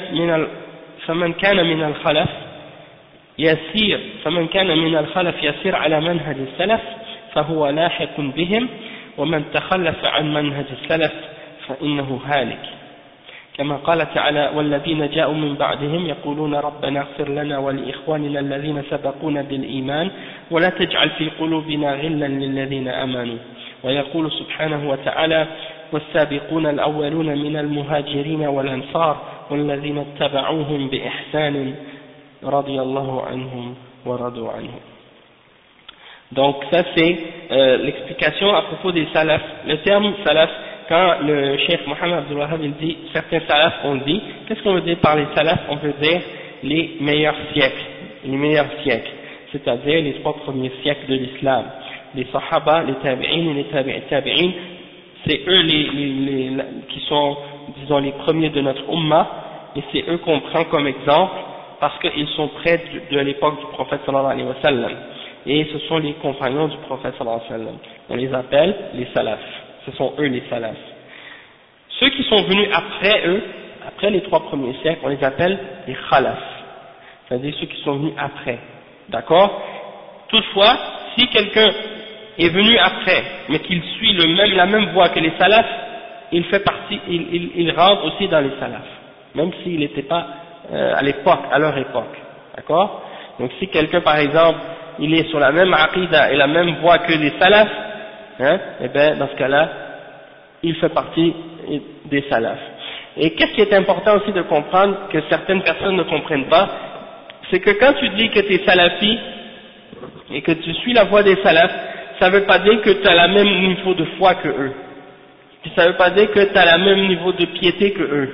كان من الخلف يسير على منهج السلف فهو لاحق بهم، ومن تخلف عن منهج السلف فإنه هالك. كما قال تعالى والذين جاءوا من بعدهم يقولون ربنا اغفر لنا ولإخواننا الذين سبقونا بالإيمان ولا تجعل في قلوبنا غلا للذين آمنوا. ويقول سبحانه وتعالى والسابقون الأولون من المهاجرين والأنصار والذين اتبعوهم بإحسان رضي الله عنهم ورضوا عنهم. Donc ça c'est l'explication à propos des salafs. Le terme salaf, quand le cheikh Mohammed Abdul Wahhab il dit certains salafs, on dit, qu'est-ce qu'on veut dire par les salafs? On veut dire les meilleurs siècles, c'est-à-dire les 3 premiers siècles de l'islam. Les sahaba, les tabi'in et les tabi'in, c'est eux qui sont, disons, les premiers de notre ummah, et c'est eux qu'on prend comme exemple parce qu'ils sont près de l'époque du prophète sallallahu alayhi wa sallam. Et ce sont les compagnons du prophète sallallahu alayhi wa sallam. On les appelle les salafs. Ce sont eux les salafs. Ceux qui sont venus après eux, après les 3 premiers siècles, on les appelle les khalaf. C'est-à-dire ceux qui sont venus après. D'accord? Toutefois, si quelqu'un est venu après, mais qu'il suit la même voie que les salafs, il fait partie, il rentre aussi dans les salafs. Même s'il n'était pas à leur époque. D'accord? Donc si quelqu'un, par exemple, il est sur la même aqida et la même voie que les salafs, et bien dans ce cas-là, il fait partie des salafs. Et qu'est-ce qui est important aussi de comprendre, que certaines personnes ne comprennent pas, c'est que quand tu dis que tu es salafi et que tu suis la voie des salafs, ça ne veut pas dire que tu as le même niveau de foi que eux. Ça ne veut pas dire que tu as le même niveau de piété que eux.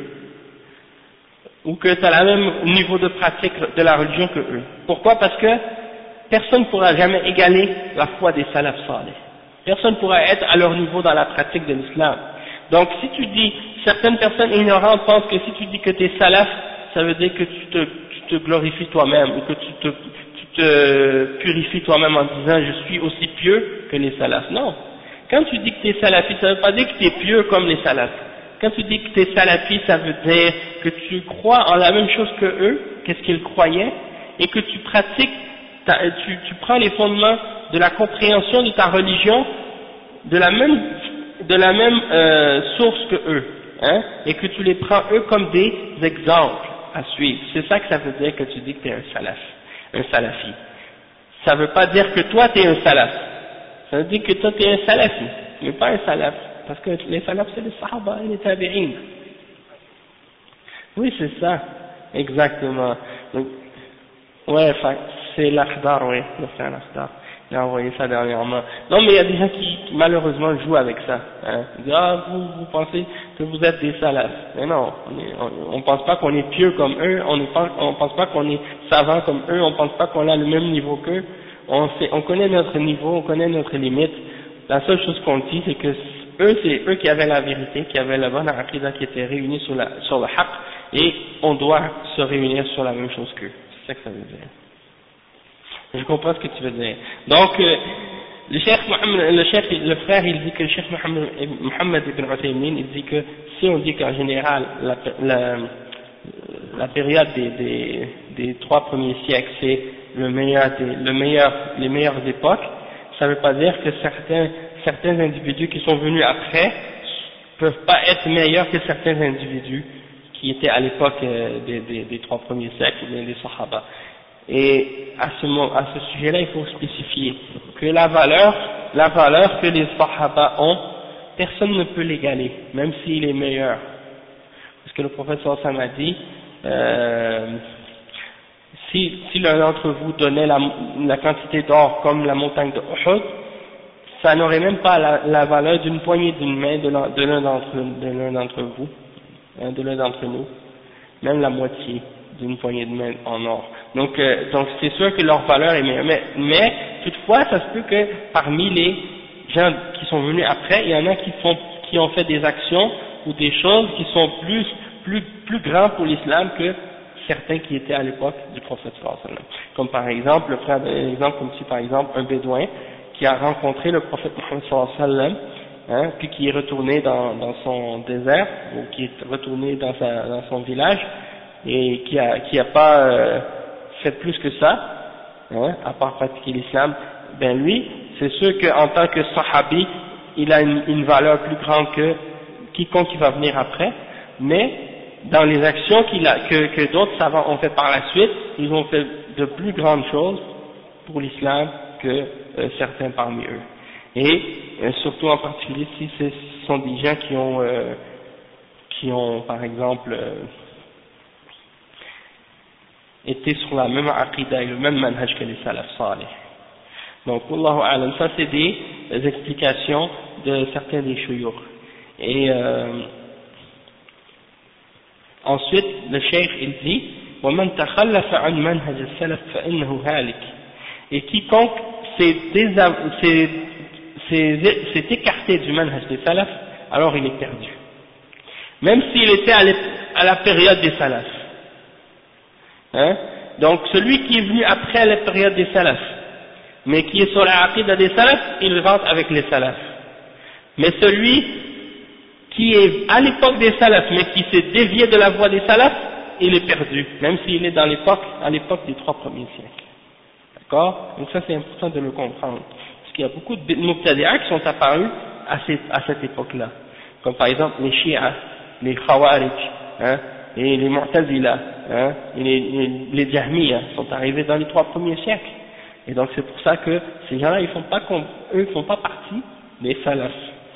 Ou que tu as le même niveau de pratique de la religion que eux. Pourquoi? Parce que personne ne pourra jamais égaler la foi des salafs salih. Personne ne pourra être à leur niveau dans la pratique de l'islam. Donc si tu dis, certaines personnes ignorantes pensent que si tu dis que tu es salaf, ça veut dire que tu te glorifies toi-même, ou que tu te purifies toi-même en disant je suis aussi pieux que les salafs. Non. Quand tu dis que tu es salafi, ça ne veut pas dire que tu es pieux comme les salafs. Quand tu dis que tu es salafi, ça veut dire que tu crois en la même chose que eux, qu'est-ce qu'ils croyaient, et que tu pratiques, tu prends les fondements de la compréhension de ta religion de la même source que eux, et que tu les prends eux comme des exemples à suivre. C'est ça que ça veut dire que tu dis que tu es un salafi. Ça ne veut pas dire que toi tu es un salaf. Ça veut dire que toi tu es un salafi, mais pas un salaf. Parce que les salafs c'est les sahaba et les tabi'in. Oui, c'est ça. Exactement. Donc, ouais, c'est l'akhdar, oui. C'est un akhdar. Il a envoyé ça dernièrement. Non, mais il y a des gens qui malheureusement jouent avec ça. Ils disent, vous pensez que vous êtes des salafs. Mais non, on pense pas qu'on est pieux comme eux, on pense pas qu'on est savant comme eux, on pense pas qu'on a le même niveau qu'eux. On connaît notre niveau, on connaît notre limite. La seule chose qu'on dit, c'est que c'est eux qui avaient la vérité, qui avaient la bonne aqida, qui étaient réunis sur le haqq, et on doit se réunir sur la même chose qu'eux. C'est ça que ça veut dire. Je comprends ce que tu veux dire. Donc, le frère, il dit que le cheikh Mohammed ibn Uthaymin, il dit que si on dit qu'en général, la période des 3 premiers siècles, c'est les meilleures époques, ça ne veut pas dire que certains individus qui sont venus après peuvent pas être meilleurs que certains individus qui étaient à l'époque des 3 premiers siècles ou bien des sahaba. Et à ce sujet-là, il faut spécifier que la valeur que les sahaba ont, personne ne peut l'égaler, même s'il est meilleur. Parce que le prophète sallallahu alayhi wa sallam a dit, si l'un d'entre vous donnait la quantité d'or comme la montagne de Uhud, ça n'aurait même pas la valeur d'une poignée d'une main de l'un d'entre vous, de l'un d'entre nous, même la moitié d'une poignée de main en or. Donc c'est sûr que leur valeur est meilleure. Mais toutefois, ça se peut que parmi les gens qui sont venus après, il y en a qui ont fait des actions ou des choses qui sont plus grands pour l'islam que certains qui étaient à l'époque du prophète sallallahu alayhi wa sallam. Comme par exemple, le frère d'un exemple, comme si par exemple un bédouin qui a rencontré le prophète sallallahu alayhi wa sallam, hein, puis qui est retourné dans son désert, ou qui est retourné dans son village, et qui a pas fait plus que ça, hein, à part pratiquer l'islam, ben lui, c'est sûr qu'en tant que sahabi, il a une valeur plus grande que quiconque qui va venir après, mais dans les actions que d'autres savants ont fait par la suite, ils ont fait de plus grandes choses pour l'islam que certains parmi eux. Et surtout en particulier si ce sont des gens qui ont par exemple été sur la même aqida et le même manhaj que les salaf salih. Donc, Wallahu a'lam, ça c'est des explications de certains des shuyukh. Et ensuite, le cheikh il dit وَمَنْ تَخَلَّفَ عَنْ مَنْهَجِ السَّلَفِ فَإِنَّهُ هَالِكٌ. Et quiconque s'est écarté du manhaj des salaf, alors il est perdu. Même s'il était à la période des salaf. Hein? Donc celui qui est venu après la période des salaf, mais qui est sur la aqida des salaf, il rentre avec les salaf. Mais celui qui est à l'époque des salafs, mais qui s'est dévié de la voie des salafs, il est perdu, même s'il est à l'époque des 3 premiers siècles. D'accord? Donc ça c'est important de le comprendre. Parce qu'il y a beaucoup de mubtadi'a qui sont apparus à cette époque-là. Comme par exemple les Shia, les Khawarij, hein, et les Mu'tazila, hein, et les Jahmiya sont arrivés dans les 3 premiers siècles. Et donc c'est pour ça que ces gens-là, ils font pas partie des salafs.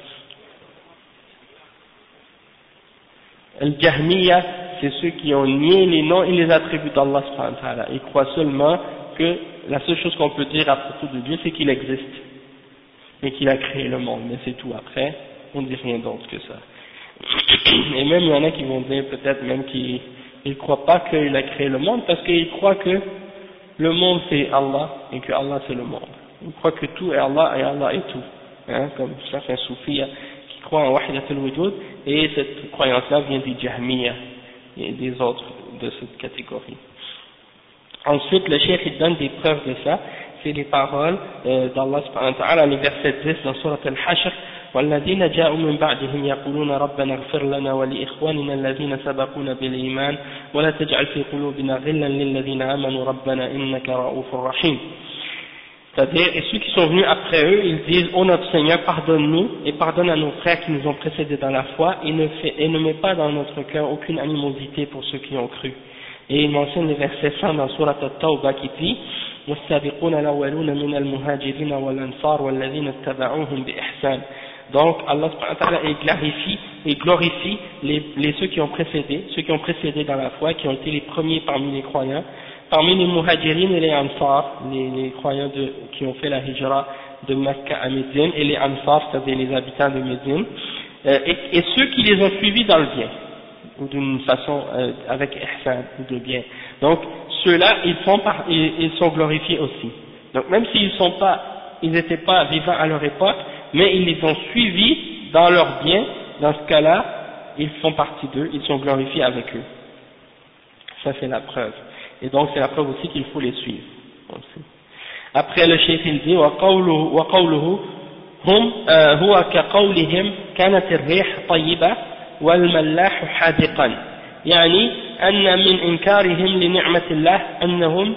Al-Jahmiya, c'est ceux qui ont nié les noms et les attributs d'Allah subhanahu wa ta'ala. Ils croient seulement que la seule chose qu'on peut dire à propos de Dieu, c'est qu'il existe et qu'il a créé le monde, mais c'est tout. Après, on ne dit rien d'autre que ça. Et même il y en a qui vont dire peut-être même qu'ils ne croient pas qu'il a créé le monde parce qu'ils croient que le monde c'est Allah et que Allah c'est le monde. Ils croient que tout est Allah et Allah est tout. Hein, comme certains soufis qui croient en Wahdat al-Wujud, et cette croyance-là vient des Jahmiya et des autres de cette catégorie. Ensuite, le cheikh il donne des preuves de ça, c'est les paroles d'Allah subhanahu wa ta'ala, le verset 10 dans Surat al-Hashr. والذين جاءوا من بعدهم يقولون ربنا اغفر لنا ولإخواننا الذين سبقونا بالإيمان ولا تجعل في قلوبنا غلا للذين آمنوا ربنا إنك رؤوف رحيم. C'est-à-dire, et ceux qui sont venus après eux, ils disent, ô notre Seigneur, pardonne-nous et pardonne à nos frères qui nous ont précédés dans la foi et ne mets pas dans notre cœur aucune animosité pour ceux qui ont cru. Et il mentionne le verset 100 dans Surat At-Tawbah qui dit والسابقون الأولون من المهاجرين والأنصار والذين اتبعوهم بإحسان. Donc Allah subhanahu wa ta'ala glorifie ceux qui ont précédé dans la foi, qui ont été les premiers parmi les croyants, parmi les muhajirines et les ansar, les croyants qui ont fait la hijra de Mecca à Médine, et les ansar, c'est-à-dire les habitants de Médine, et ceux qui les ont suivis dans le bien, ou d'une façon avec ihsan, ou de bien. Donc ceux-là, ils sont glorifiés aussi. Donc même s'ils n'étaient pas vivants à leur époque, mais ils les ont suivis dans leur bien, dans ce cas-là, ils font partie d'eux, ils sont glorifiés avec eux. Ça c'est la preuve. Et donc c'est la preuve aussi qu'il faut les suivre. Après le cheikh il dit وقوله هم هو كقولهم كانت الريح طيبة والملاح حادقا. يعني أن من إنكارهم لنعمة الله أنهم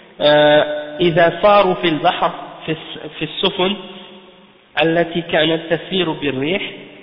إذا صاروا في البحر في السفن التي كانت تسير بالريح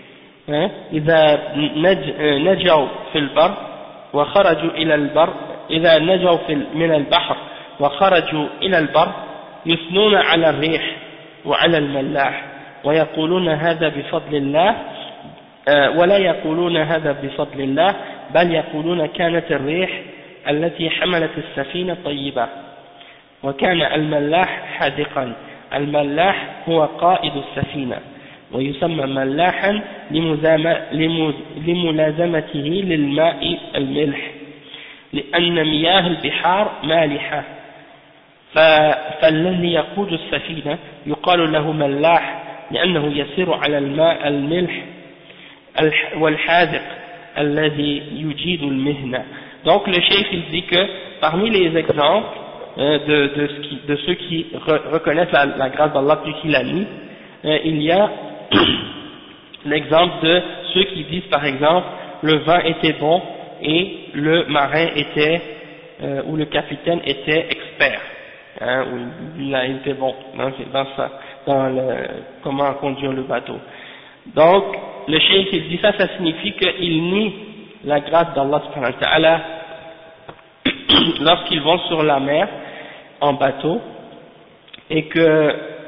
إذا نجوا في البر وخرجوا إلى البر إذا نجوا من البحر وخرجوا إلى البر يثنون على الريح وعلى الملاح ويقولون هذا بفضل الله ولا يقولون هذا بفضل الله بل يقولون كانت الريح التي حملت السفينة طيبة وكان الملاح حادقا. الملاح هو قائد السفينة ويسمى ملاحا لملازمته للماء الملح لأن مياه البحار مالحة فالذي يقود السفينة يقال له ملاح لأنه يسير على الماء الملح والحاذق الذي يجيد المهنة. Donc le cheikh il dit que parmi les exemples de ceux qui reconnaissent la grâce d'Allah puis qui la nient, il y a l'exemple de ceux qui disent par exemple le vin était bon et le marin était ou le capitaine était expert, hein, ou il était bon dans comment conduire le bateau. Donc le cheikh il dit ça signifie qu'il nie la grâce d'Allah subhanahu wa ta'ala lorsqu'ils vont sur la mer en bateau et que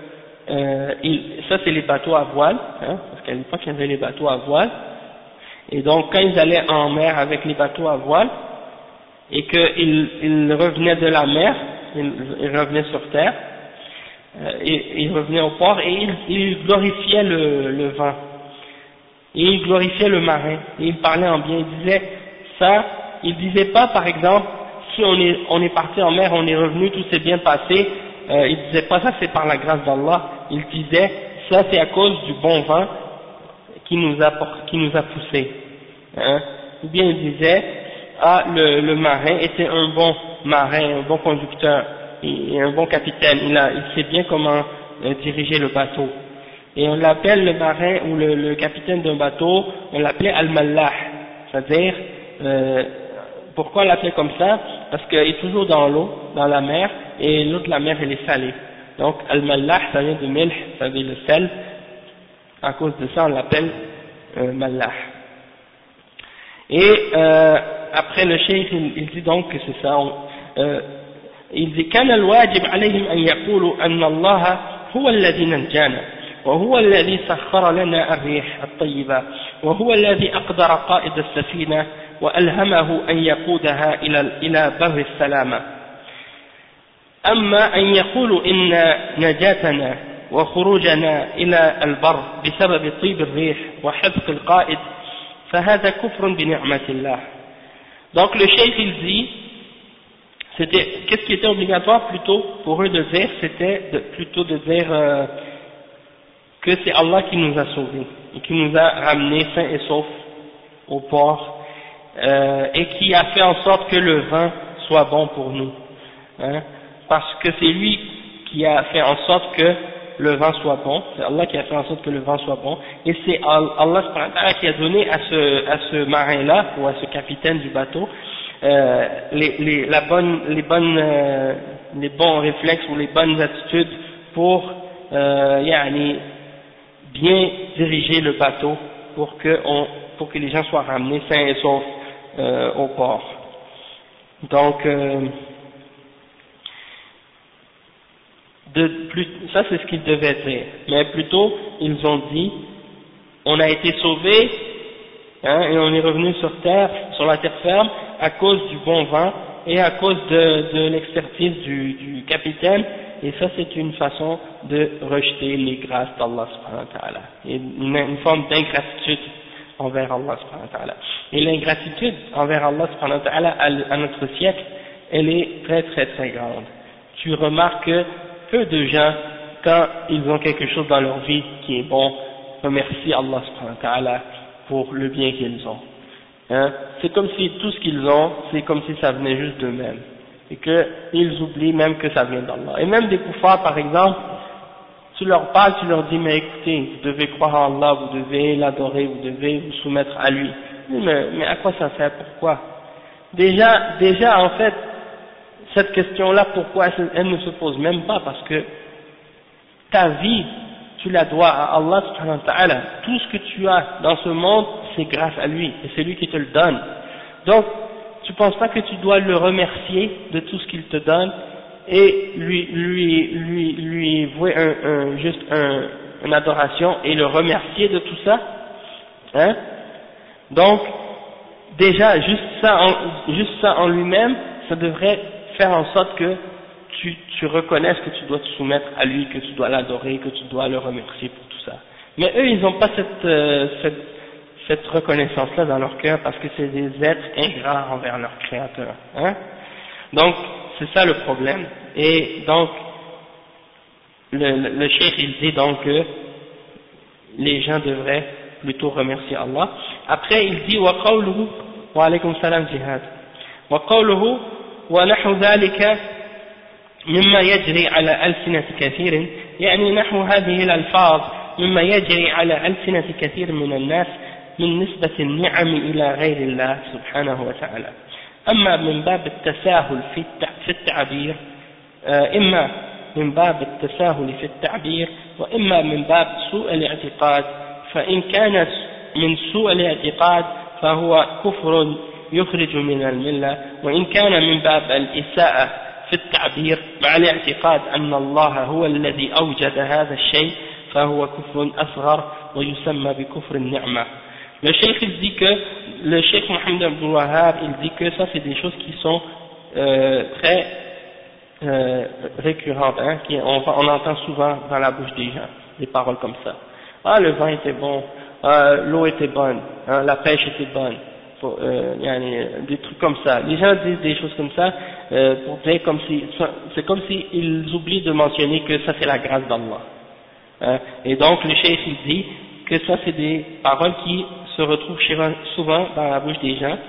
ça c'est les bateaux à voile, hein, parce qu'à l'époque il y avait les bateaux à voile, et donc quand ils allaient en mer avec les bateaux à voile et qu'ils revenaient de la mer, ils revenaient sur terre, et ils revenaient au port et ils glorifiaient le vent et ils glorifiaient le marin et ils parlaient en bien, ils disaient ça, ils disaient pas par exemple si on est parti en mer, on est revenu, tout s'est bien passé, ils disaient pas ça c'est par la grâce d'Allah, ils disaient ça c'est à cause du bon vent qui nous a poussé, hein? Ou bien ils disaient le marin était un bon marin, un bon conducteur et un bon capitaine, il sait bien comment diriger le bateau. Et on l'appelle le marin ou le capitaine d'un bateau, on l'appelait al-mallah, c'est-à-dire pourquoi on l'appelait comme ça? Parce qu'il est toujours dans l'eau, dans la mer, et l'eau de la mer elle est salée. Donc al-mallah ça vient de milh, ça vient de sel, à cause de ça on l'appelle mallah. Et après le cheikh il dit donc que c'est ça, il dit كان الواجب عليهم أن يقولوا أن الله هو الذي نجانا وهو الذي سخر لنا الريح الطيبة وهو الذي أقدر قائد السفينة وألهمه أن يقودها إلى بر السلامة. أما أن يقولوا إن نجاتنا وخروجنا إلى البر بسبب طيب الريح وحفظ القائد فهذا كفر بنعمة الله. Donc le cheikh il dit, qu'est-ce qui était obligatoire plutôt pour eux de dire, c'était plutôt de dire que c'est Allah qui nous a sauvés et qui nous a ramenés sains et saufs au port et qui a fait en sorte que le vent soit bon pour nous, hein, parce que c'est lui qui a fait en sorte que le vent soit bon, c'est Allah qui a fait en sorte que le vent soit bon, et c'est Allah qui a donné à ce marin-là ou à ce capitaine du bateau les bons réflexes ou les bonnes attitudes pour bien diriger le bateau pour que les gens soient ramenés sains et saufs au port. Donc ça c'est ce qu'ils devaient dire, mais plutôt ils ont dit on a été sauvés, hein, et on est revenu sur la terre ferme à cause du bon vent et à cause de l'expertise du capitaine, et ça c'est une façon de rejeter les grâces d'Allah subhanahu wa ta'ala, et une forme d'ingratitude envers Allah subhanahu wa ta'ala. Et l'ingratitude envers Allah subhanahu wa ta'ala à notre siècle, elle est très très très grande. Tu remarques que peu de gens, quand ils ont quelque chose dans leur vie qui est bon, remercient Allah subhanahu wa ta'ala pour le bien qu'ils ont. Hein? C'est comme si tout ce qu'ils ont, c'est comme si ça venait juste d'eux-mêmes, et qu'ils oublient même que ça vient d'Allah. Et même des kuffars par exemple, tu leur parles, tu leur dis mais écoutez, vous devez croire en Allah, vous devez l'adorer, vous devez vous soumettre à lui. Mais à quoi ça sert? Pourquoi? Déjà en fait, cette question-là, pourquoi elle ne se pose même pas, parce que ta vie, tu la dois à Allah subhanahu wa ta'ala. Tout ce que tu as dans ce monde, c'est grâce à lui, et c'est lui qui te le donne. Donc, tu ne penses pas que tu dois le remercier de tout ce qu'il te donne, et lui vouer juste une adoration, et le remercier de tout ça, hein? Donc, déjà, juste ça en lui-même, ça devrait faire en sorte que tu reconnaisses que tu dois te soumettre à lui, que tu dois l'adorer, que tu dois le remercier pour tout ça. Mais eux, ils n'ont pas cette reconnaissance-là dans leur cœur parce que c'est des êtres ingrats envers leur créateur. Hein? Donc, c'est ça le problème. Et donc, le cheikh il dit donc que les gens devraient plutôt remercier Allah. Après, il dit وَقَوْلُهُ وَعَلَيْكُمْ سَلَامْ جِهَادٍ وَقَوْلُهُ وَنَحْوُ ذَلِكَ مما يجري على ألسنة كثير يعني نحو هذه الألفاظ مما يجري على ألسنة كثير من الناس من نسبة النعم إلى غير الله سبحانه وتعالى. أما من باب التساهل في التعبير إما من باب التساهل في التعبير وإما من باب سوء الاعتقاد، فإن كان من سوء الاعتقاد فهو كفر يخرج من الملة، وإن كان من باب الإساءة في التعبير مع الاعتقاد أن الله هو الذي أوجد هذا الشيء فهو كفر أصغر ويسمى بكفر النعمة. Le cheikh il dit que, le cheikh Mohammed Abdul Wahhab il dit que ça c'est des choses qui sont très récurrentes, hein, on entend souvent dans la bouche des gens, des paroles comme ça. Ah, le vin était bon, l'eau était bonne, hein, la pêche était bonne, des trucs comme ça. Les gens disent des choses comme ça pour dire comme si, c'est comme si ils oublient de mentionner que ça c'est la grâce d'Allah. Hein. Et donc le cheikh il dit que ça c'est des paroles qui se retrouvent souvent dans la bouche des gens,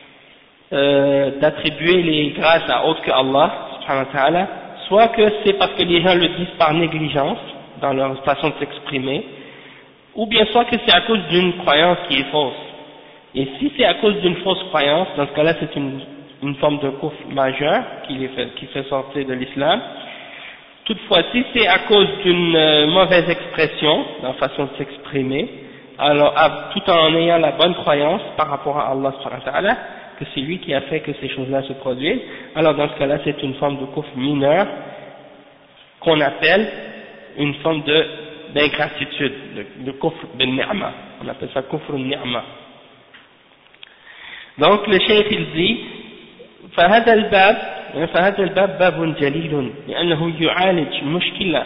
d'attribuer les grâces à autre que Allah, subhanahu wa ta'ala, soit que c'est parce que les gens le disent par négligence dans leur façon de s'exprimer, ou bien soit que c'est à cause d'une croyance qui est fausse. Et si c'est à cause d'une fausse croyance, dans ce cas-là c'est une forme de kufr majeur qui fait sortir de l'islam. Toutefois, si c'est à cause d'une mauvaise expression, dans la façon de s'exprimer, alors tout en ayant la bonne croyance par rapport à Allah subhanahu wa ta'ala, que c'est lui qui a fait que ces choses-là se produisent, alors dans ce cas-là c'est une forme de kufr mineur qu'on appelle une forme d'ingratitude, de kufr bin ni'ma, on appelle ça kufr ni'ma. Donc le cheikh il dit فهذا الباب باب جليل لأنه يعالج مشكلة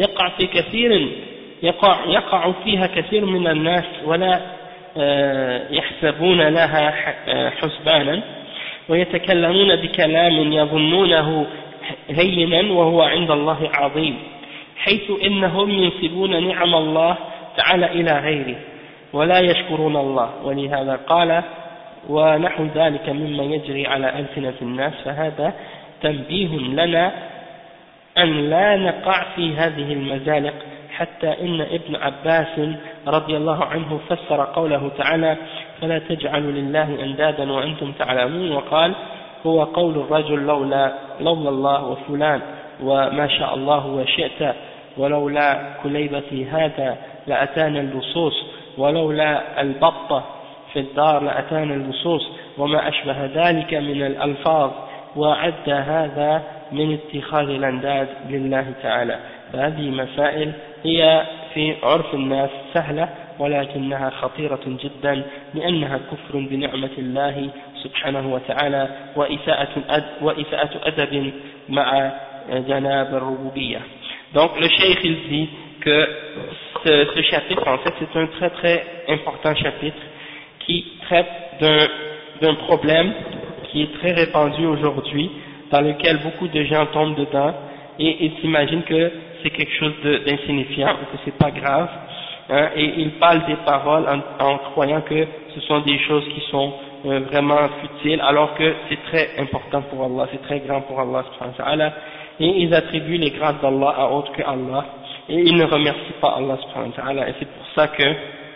يقع فيها كثير من الناس ولا يحسبون لها حسبانا ويتكلمون بكلام يظنونه هينا وهو عند الله عظيم، حيث إنهم ينسبون نعم الله تعالى إلى غيره ولا يشكرون الله، ولهذا قال ونحو ذلك مما يجري على ألسنة الناس. فهذا تنبيه لنا أن لا نقع في هذه المزالق، حتى إن ابن عباس رضي الله عنه فسر قوله تعالى فلا تجعلوا لله أندادا وأنتم تعلمون، وقال هو قول الرجل لولا الله وفلان وما شاء الله وشئت ولولا كليبتي هذا لأتانا اللصوص ولولا البطة في الدار لأتانا اللصوص وما أشبه ذلك من الألفاظ، وعد هذا من اتخاذ الأنداد لله تعالى. فهذه مسائل هي في عرف الناس سهلة ولكنها خطيرة جدا لأنها كفر بنعمة الله سبحانه وتعالى وإساءة أدب مع جناب الربوبية. Donc le cheikh il dit que ce chapitre en fait c'est un très très important chapitre qui traite d'un problème qui est très répandu aujourd'hui, dans lequel beaucoup de gens tombent dedans et ils s'imaginent que c'est quelque chose d'insignifiant ou que c'est pas grave, hein, et ils parlent des paroles en croyant que ce sont des choses qui sont vraiment futiles, alors que c'est très important pour Allah, c'est très grand pour Allah subhanahu wa ta'ala, et ils attribuent les grâces d'Allah à autre que Allah et ils ne remercient pas Allah subhanahu wa ta'ala, et c'est pour ça que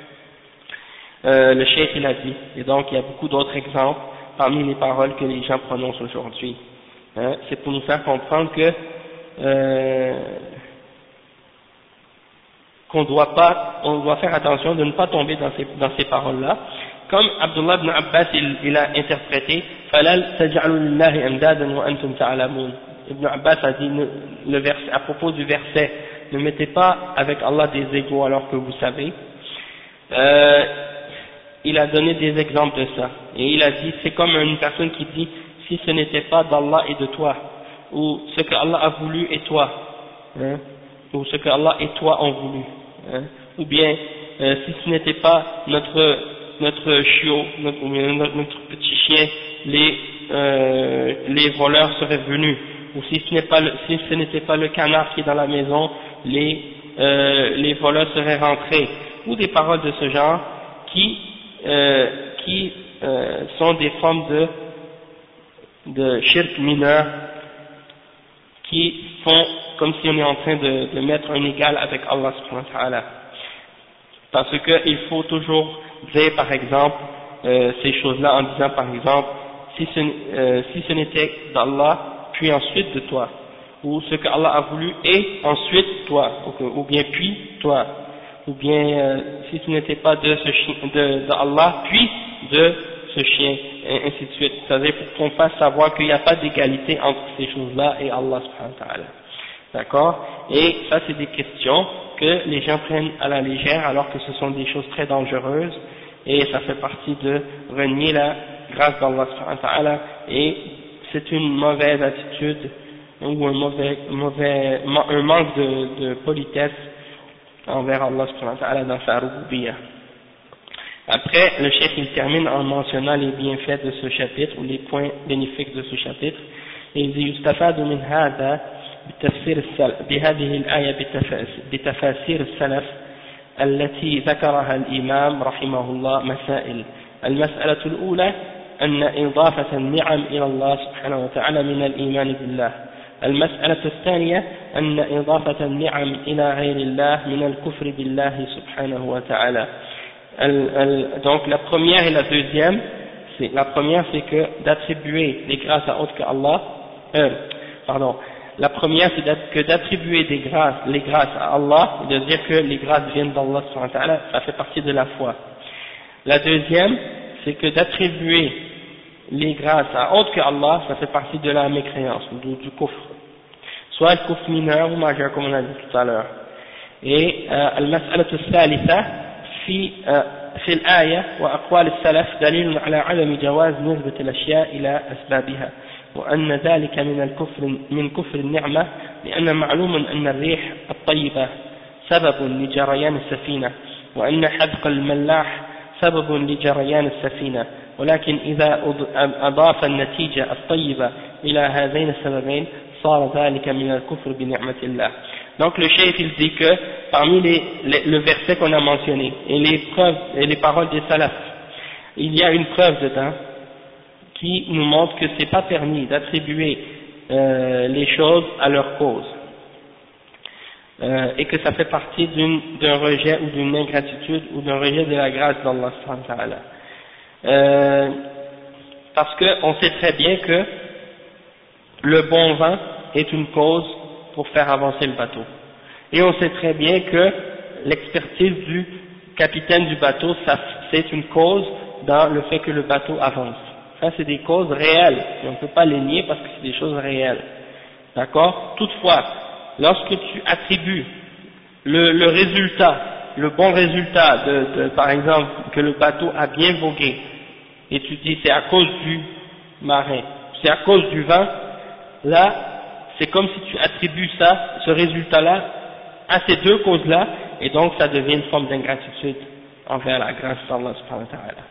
le cheikh il a dit, et donc il y a beaucoup d'autres exemples parmi les paroles que les gens prononcent aujourd'hui. Hein, c'est pour nous faire comprendre que on doit faire attention de ne pas tomber dans ces paroles-là, comme Abdullah ibn Abbas il a interprété فَلَا تَجْعَلُوا لِلَّهِ أَنْدَادًا وَأَنْتُمْ تَعْلَمُونَ. Ibn Abbas a dit le verset, à propos du verset, ne mettez pas avec Allah des égaux alors que vous savez. Il a donné des exemples de ça, et il a dit c'est comme une personne qui dit si ce n'était pas d'Allah et de toi, ou ce que Allah a voulu et toi, hein, ou ce que Allah et toi ont voulu, hein, ou bien si ce n'était pas notre notre chiot, notre petit chien, les voleurs seraient venus, ou si ce n'était pas le canard qui est dans la maison, les voleurs seraient rentrés, ou des paroles de ce genre qui sont des formes de shirk mineur, qui font comme si on est en train de mettre un égal avec Allah subhanahu wa ta'ala. Parce qu'il faut toujours dire par exemple ces choses-là en disant par exemple si ce n'était d'Allah puis ensuite de toi, ou ce que Allah a voulu et ensuite toi, ou bien puis toi, ou bien si ce n'était pas de ce chien, de Allah puis de ce chien, et ainsi de suite. C'est-à-dire pour qu'on fasse savoir qu'il n'y a pas d'égalité entre ces choses-là et Allah subhanahu wa ta'ala. D'accord? Et ça c'est des questions que les gens prennent à la légère alors que ce sont des choses très dangereuses, et ça fait partie de renier la grâce d'Allah subhanahu wa ta'ala, et c'est une mauvaise attitude ou un manque de politesse envers Allah subhanahu wa ta'ala dans sa rububiyyah. Après, le cheikh il termine en mentionnant les bienfaits de ce chapitre ou les points bénéfiques de ce chapitre, et il dit يستفاد من هذا بهذه الآية بتفاسير السلف التي ذكرها الإمام رحمه الله مسائل. المسألة الأولى أن إضافة النعم إلى الله سبحانه وتعالى من الإيمان بالله. المسألة الثانية أن إضافة النعم إلى غير الله من الكفر بالله سبحانه وتعالى. Donc la première et la deuxième, la première c'est que d'attribuer les grâces à autre que Allah, la première c'est que d'attribuer les grâces à Allah, et de dire que les grâces viennent d'Allah subhanahu wa ta'ala, ça fait partie de la foi. La deuxième c'est que d'attribuer les grâces à autre que Allah, ça fait partie de la mécréance, du kufr, soit le kufr mineur ou majeur comme on a dit tout à l'heure. Et المسألة الثالثة في الآية وأقوال السلف دليل على عدم جواز نسبة الأشياء إلى أسبابها، وأن ذلك من كفر النعمة، لأن معلوم أن الريح الطيبة سبب لجريان السفينة، وأن حذق الملاح سبب لجريان السفينة، ولكن إذا أضاف النتيجة الطيبة إلى هذين السببين صار ذلك من الكفر بنعمة الله. Donc le cheikh il dit que parmi le verset qu'on a mentionné et les preuves et les paroles des salafs, il y a une preuve dedans qui nous montre que c'est pas permis d'attribuer les choses à leur cause, et que ça fait partie d'un rejet ou d'une ingratitude ou d'un rejet de la grâce d'Allah subhanahu wa ta'ala. Parce qu'on sait très bien que le bon vent est une cause pour faire avancer le bateau. Et on sait très bien que l'expertise du capitaine du bateau, c'est une cause dans le fait que le bateau avance. Ça, c'est des causes réelles, et on ne peut pas les nier parce que c'est des choses réelles. D'accord? Toutefois, lorsque tu attribues le résultat, le bon résultat par exemple, que le bateau a bien vogué, et tu dis c'est à cause du marin, c'est à cause du vent, là, c'est comme si tu attribues ce résultat-là, à ces deux causes-là, et donc ça devient une forme d'ingratitude envers la grâce d'Allah subhanahu wa ta'ala.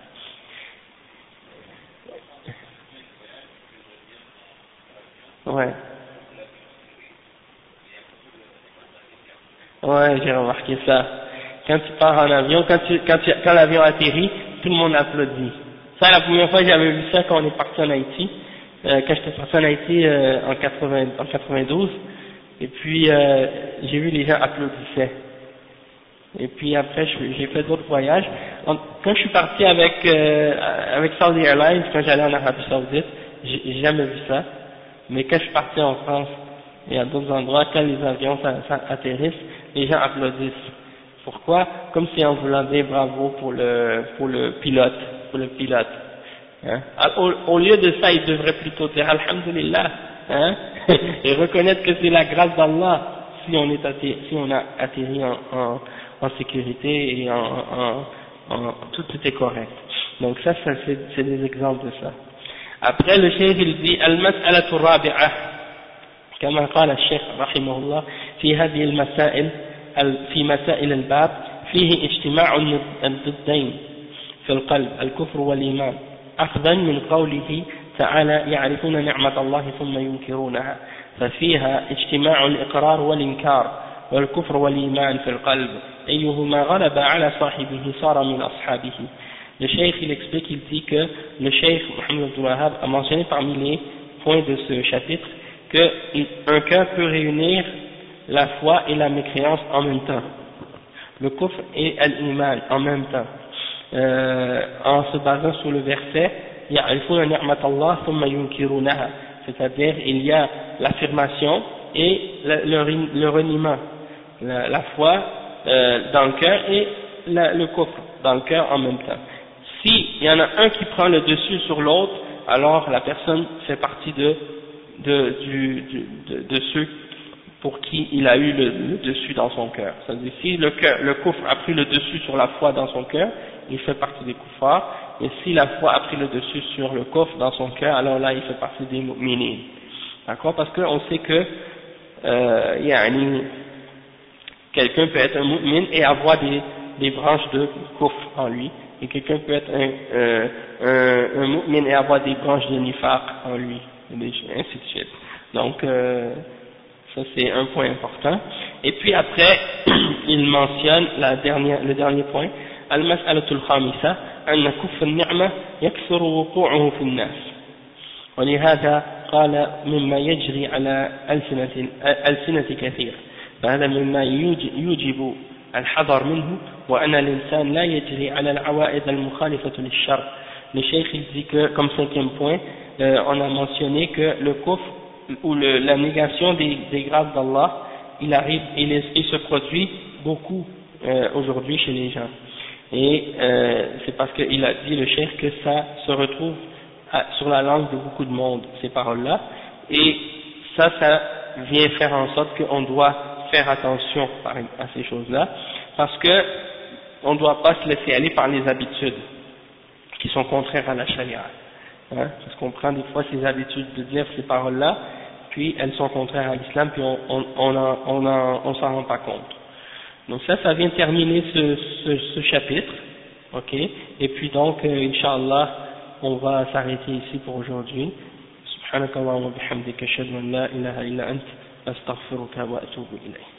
Ouais, j'ai remarqué ça. Quand tu pars en avion, quand l'avion atterrit, tout le monde applaudit. Ça, la première fois j'avais vu ça quand on est parti en Haïti. Quand j'étais parti en Haïti en 92, et puis j'ai vu les gens applaudissaient. Et puis après j'ai fait d'autres voyages. Quand je suis parti avec Saudi Airlines, quand j'allais en Arabie Saoudite, j'ai jamais vu ça. Mais quand je suis parti en France et à d'autres endroits, quand les avions atterrissent, les gens applaudissent. Pourquoi? Comme si on voulait dire bravo pour le pilote. Hein? Au lieu de ça, il devrait plutôt dire Alhamdulillah, hein? Et reconnaître que c'est la grâce d'Allah si on a atterri en sécurité et tout était correct. Donc ça c'est des exemples de ça. Après le cheikh il dit Al-mas'alatu rabi'ah كما قال الشيخ رحمه الله في هذه المسائل في مسائل الباب فيه اجتماع الضدين في القلب الكفر والإيمان أخذا من قوله تعالى يعرفون نعمة الله ثم ينكرونها ففيها اجتماع الإقرار والإنكار والكفر والإيمان في القلب أيهما غلب على صاحبه صار من أصحابه. Le cheikh il explique, il dit que le cheikh Mohammed Abdul Wahhab a mentionné parmi les points de ce chapitre qu'un cœur peut réunir la foi et la mécréance en même temps, le kufr et l'iman en même temps, en se basant sur le verset يعرفون نعمة الله ثم ينكرونها, c'est-à-dire il y a l'affirmation et le reniement, la foi dans le cœur et le kufr dans le cœur en même temps. Si il y en a un qui prend le dessus sur l'autre, alors la personne fait partie de ceux pour qui il a eu le dessus dans son cœur. C'est-à-dire si le kufr a pris le dessus sur la foi dans son cœur, il fait partie des kuffars, et si la foi a pris le dessus sur le kufr dans son cœur, alors là il fait partie des mu'minin. D'accord? Parce qu'on sait que quelqu'un peut être un mu'min et avoir des branches de kufr en lui, et quelqu'un peut être un mu'min et avoir des branches de nifaq en lui, et ainsi de suite. Donc ça c'est un point important. Et puis après il mentionne le dernier point, al-mas'alatul khamisa anna kufr an-ni'ma yakthuru wuqu'uhu fi an-nas ولهذا قال مما يجري على ألسنة كثير فهذا مما يوجب الحذر منه وأن الإنسان لا يجري على العوائد المخالفة للشر. Le cheikh il dit que comme cinquième point on a mentionné que le kufr ou la négation des grâces d'Allah il arrive, il se produit beaucoup aujourd'hui chez les gens, et c'est parce qu'il a dit le cheikh que ça se retrouve sur la langue de beaucoup de monde, ces paroles-là, et ça vient faire en sorte qu'on doit faire attention à ces choses-là, parce que on ne doit pas se laisser aller par les habitudes qui sont contraires à la charia, hein, parce qu'on prend des fois ces habitudes de dire ces paroles-là, puis elles sont contraires à l'islam, puis on s'en rend pas compte. Donc ça vient terminer ce chapitre, ok, et puis donc Inch'Allah on va s'arrêter ici pour aujourd'hui. Subhanakallahumma wa bihamdika ashhadu an la ilaha illa ant astaghfiruka wa atubu ilayk.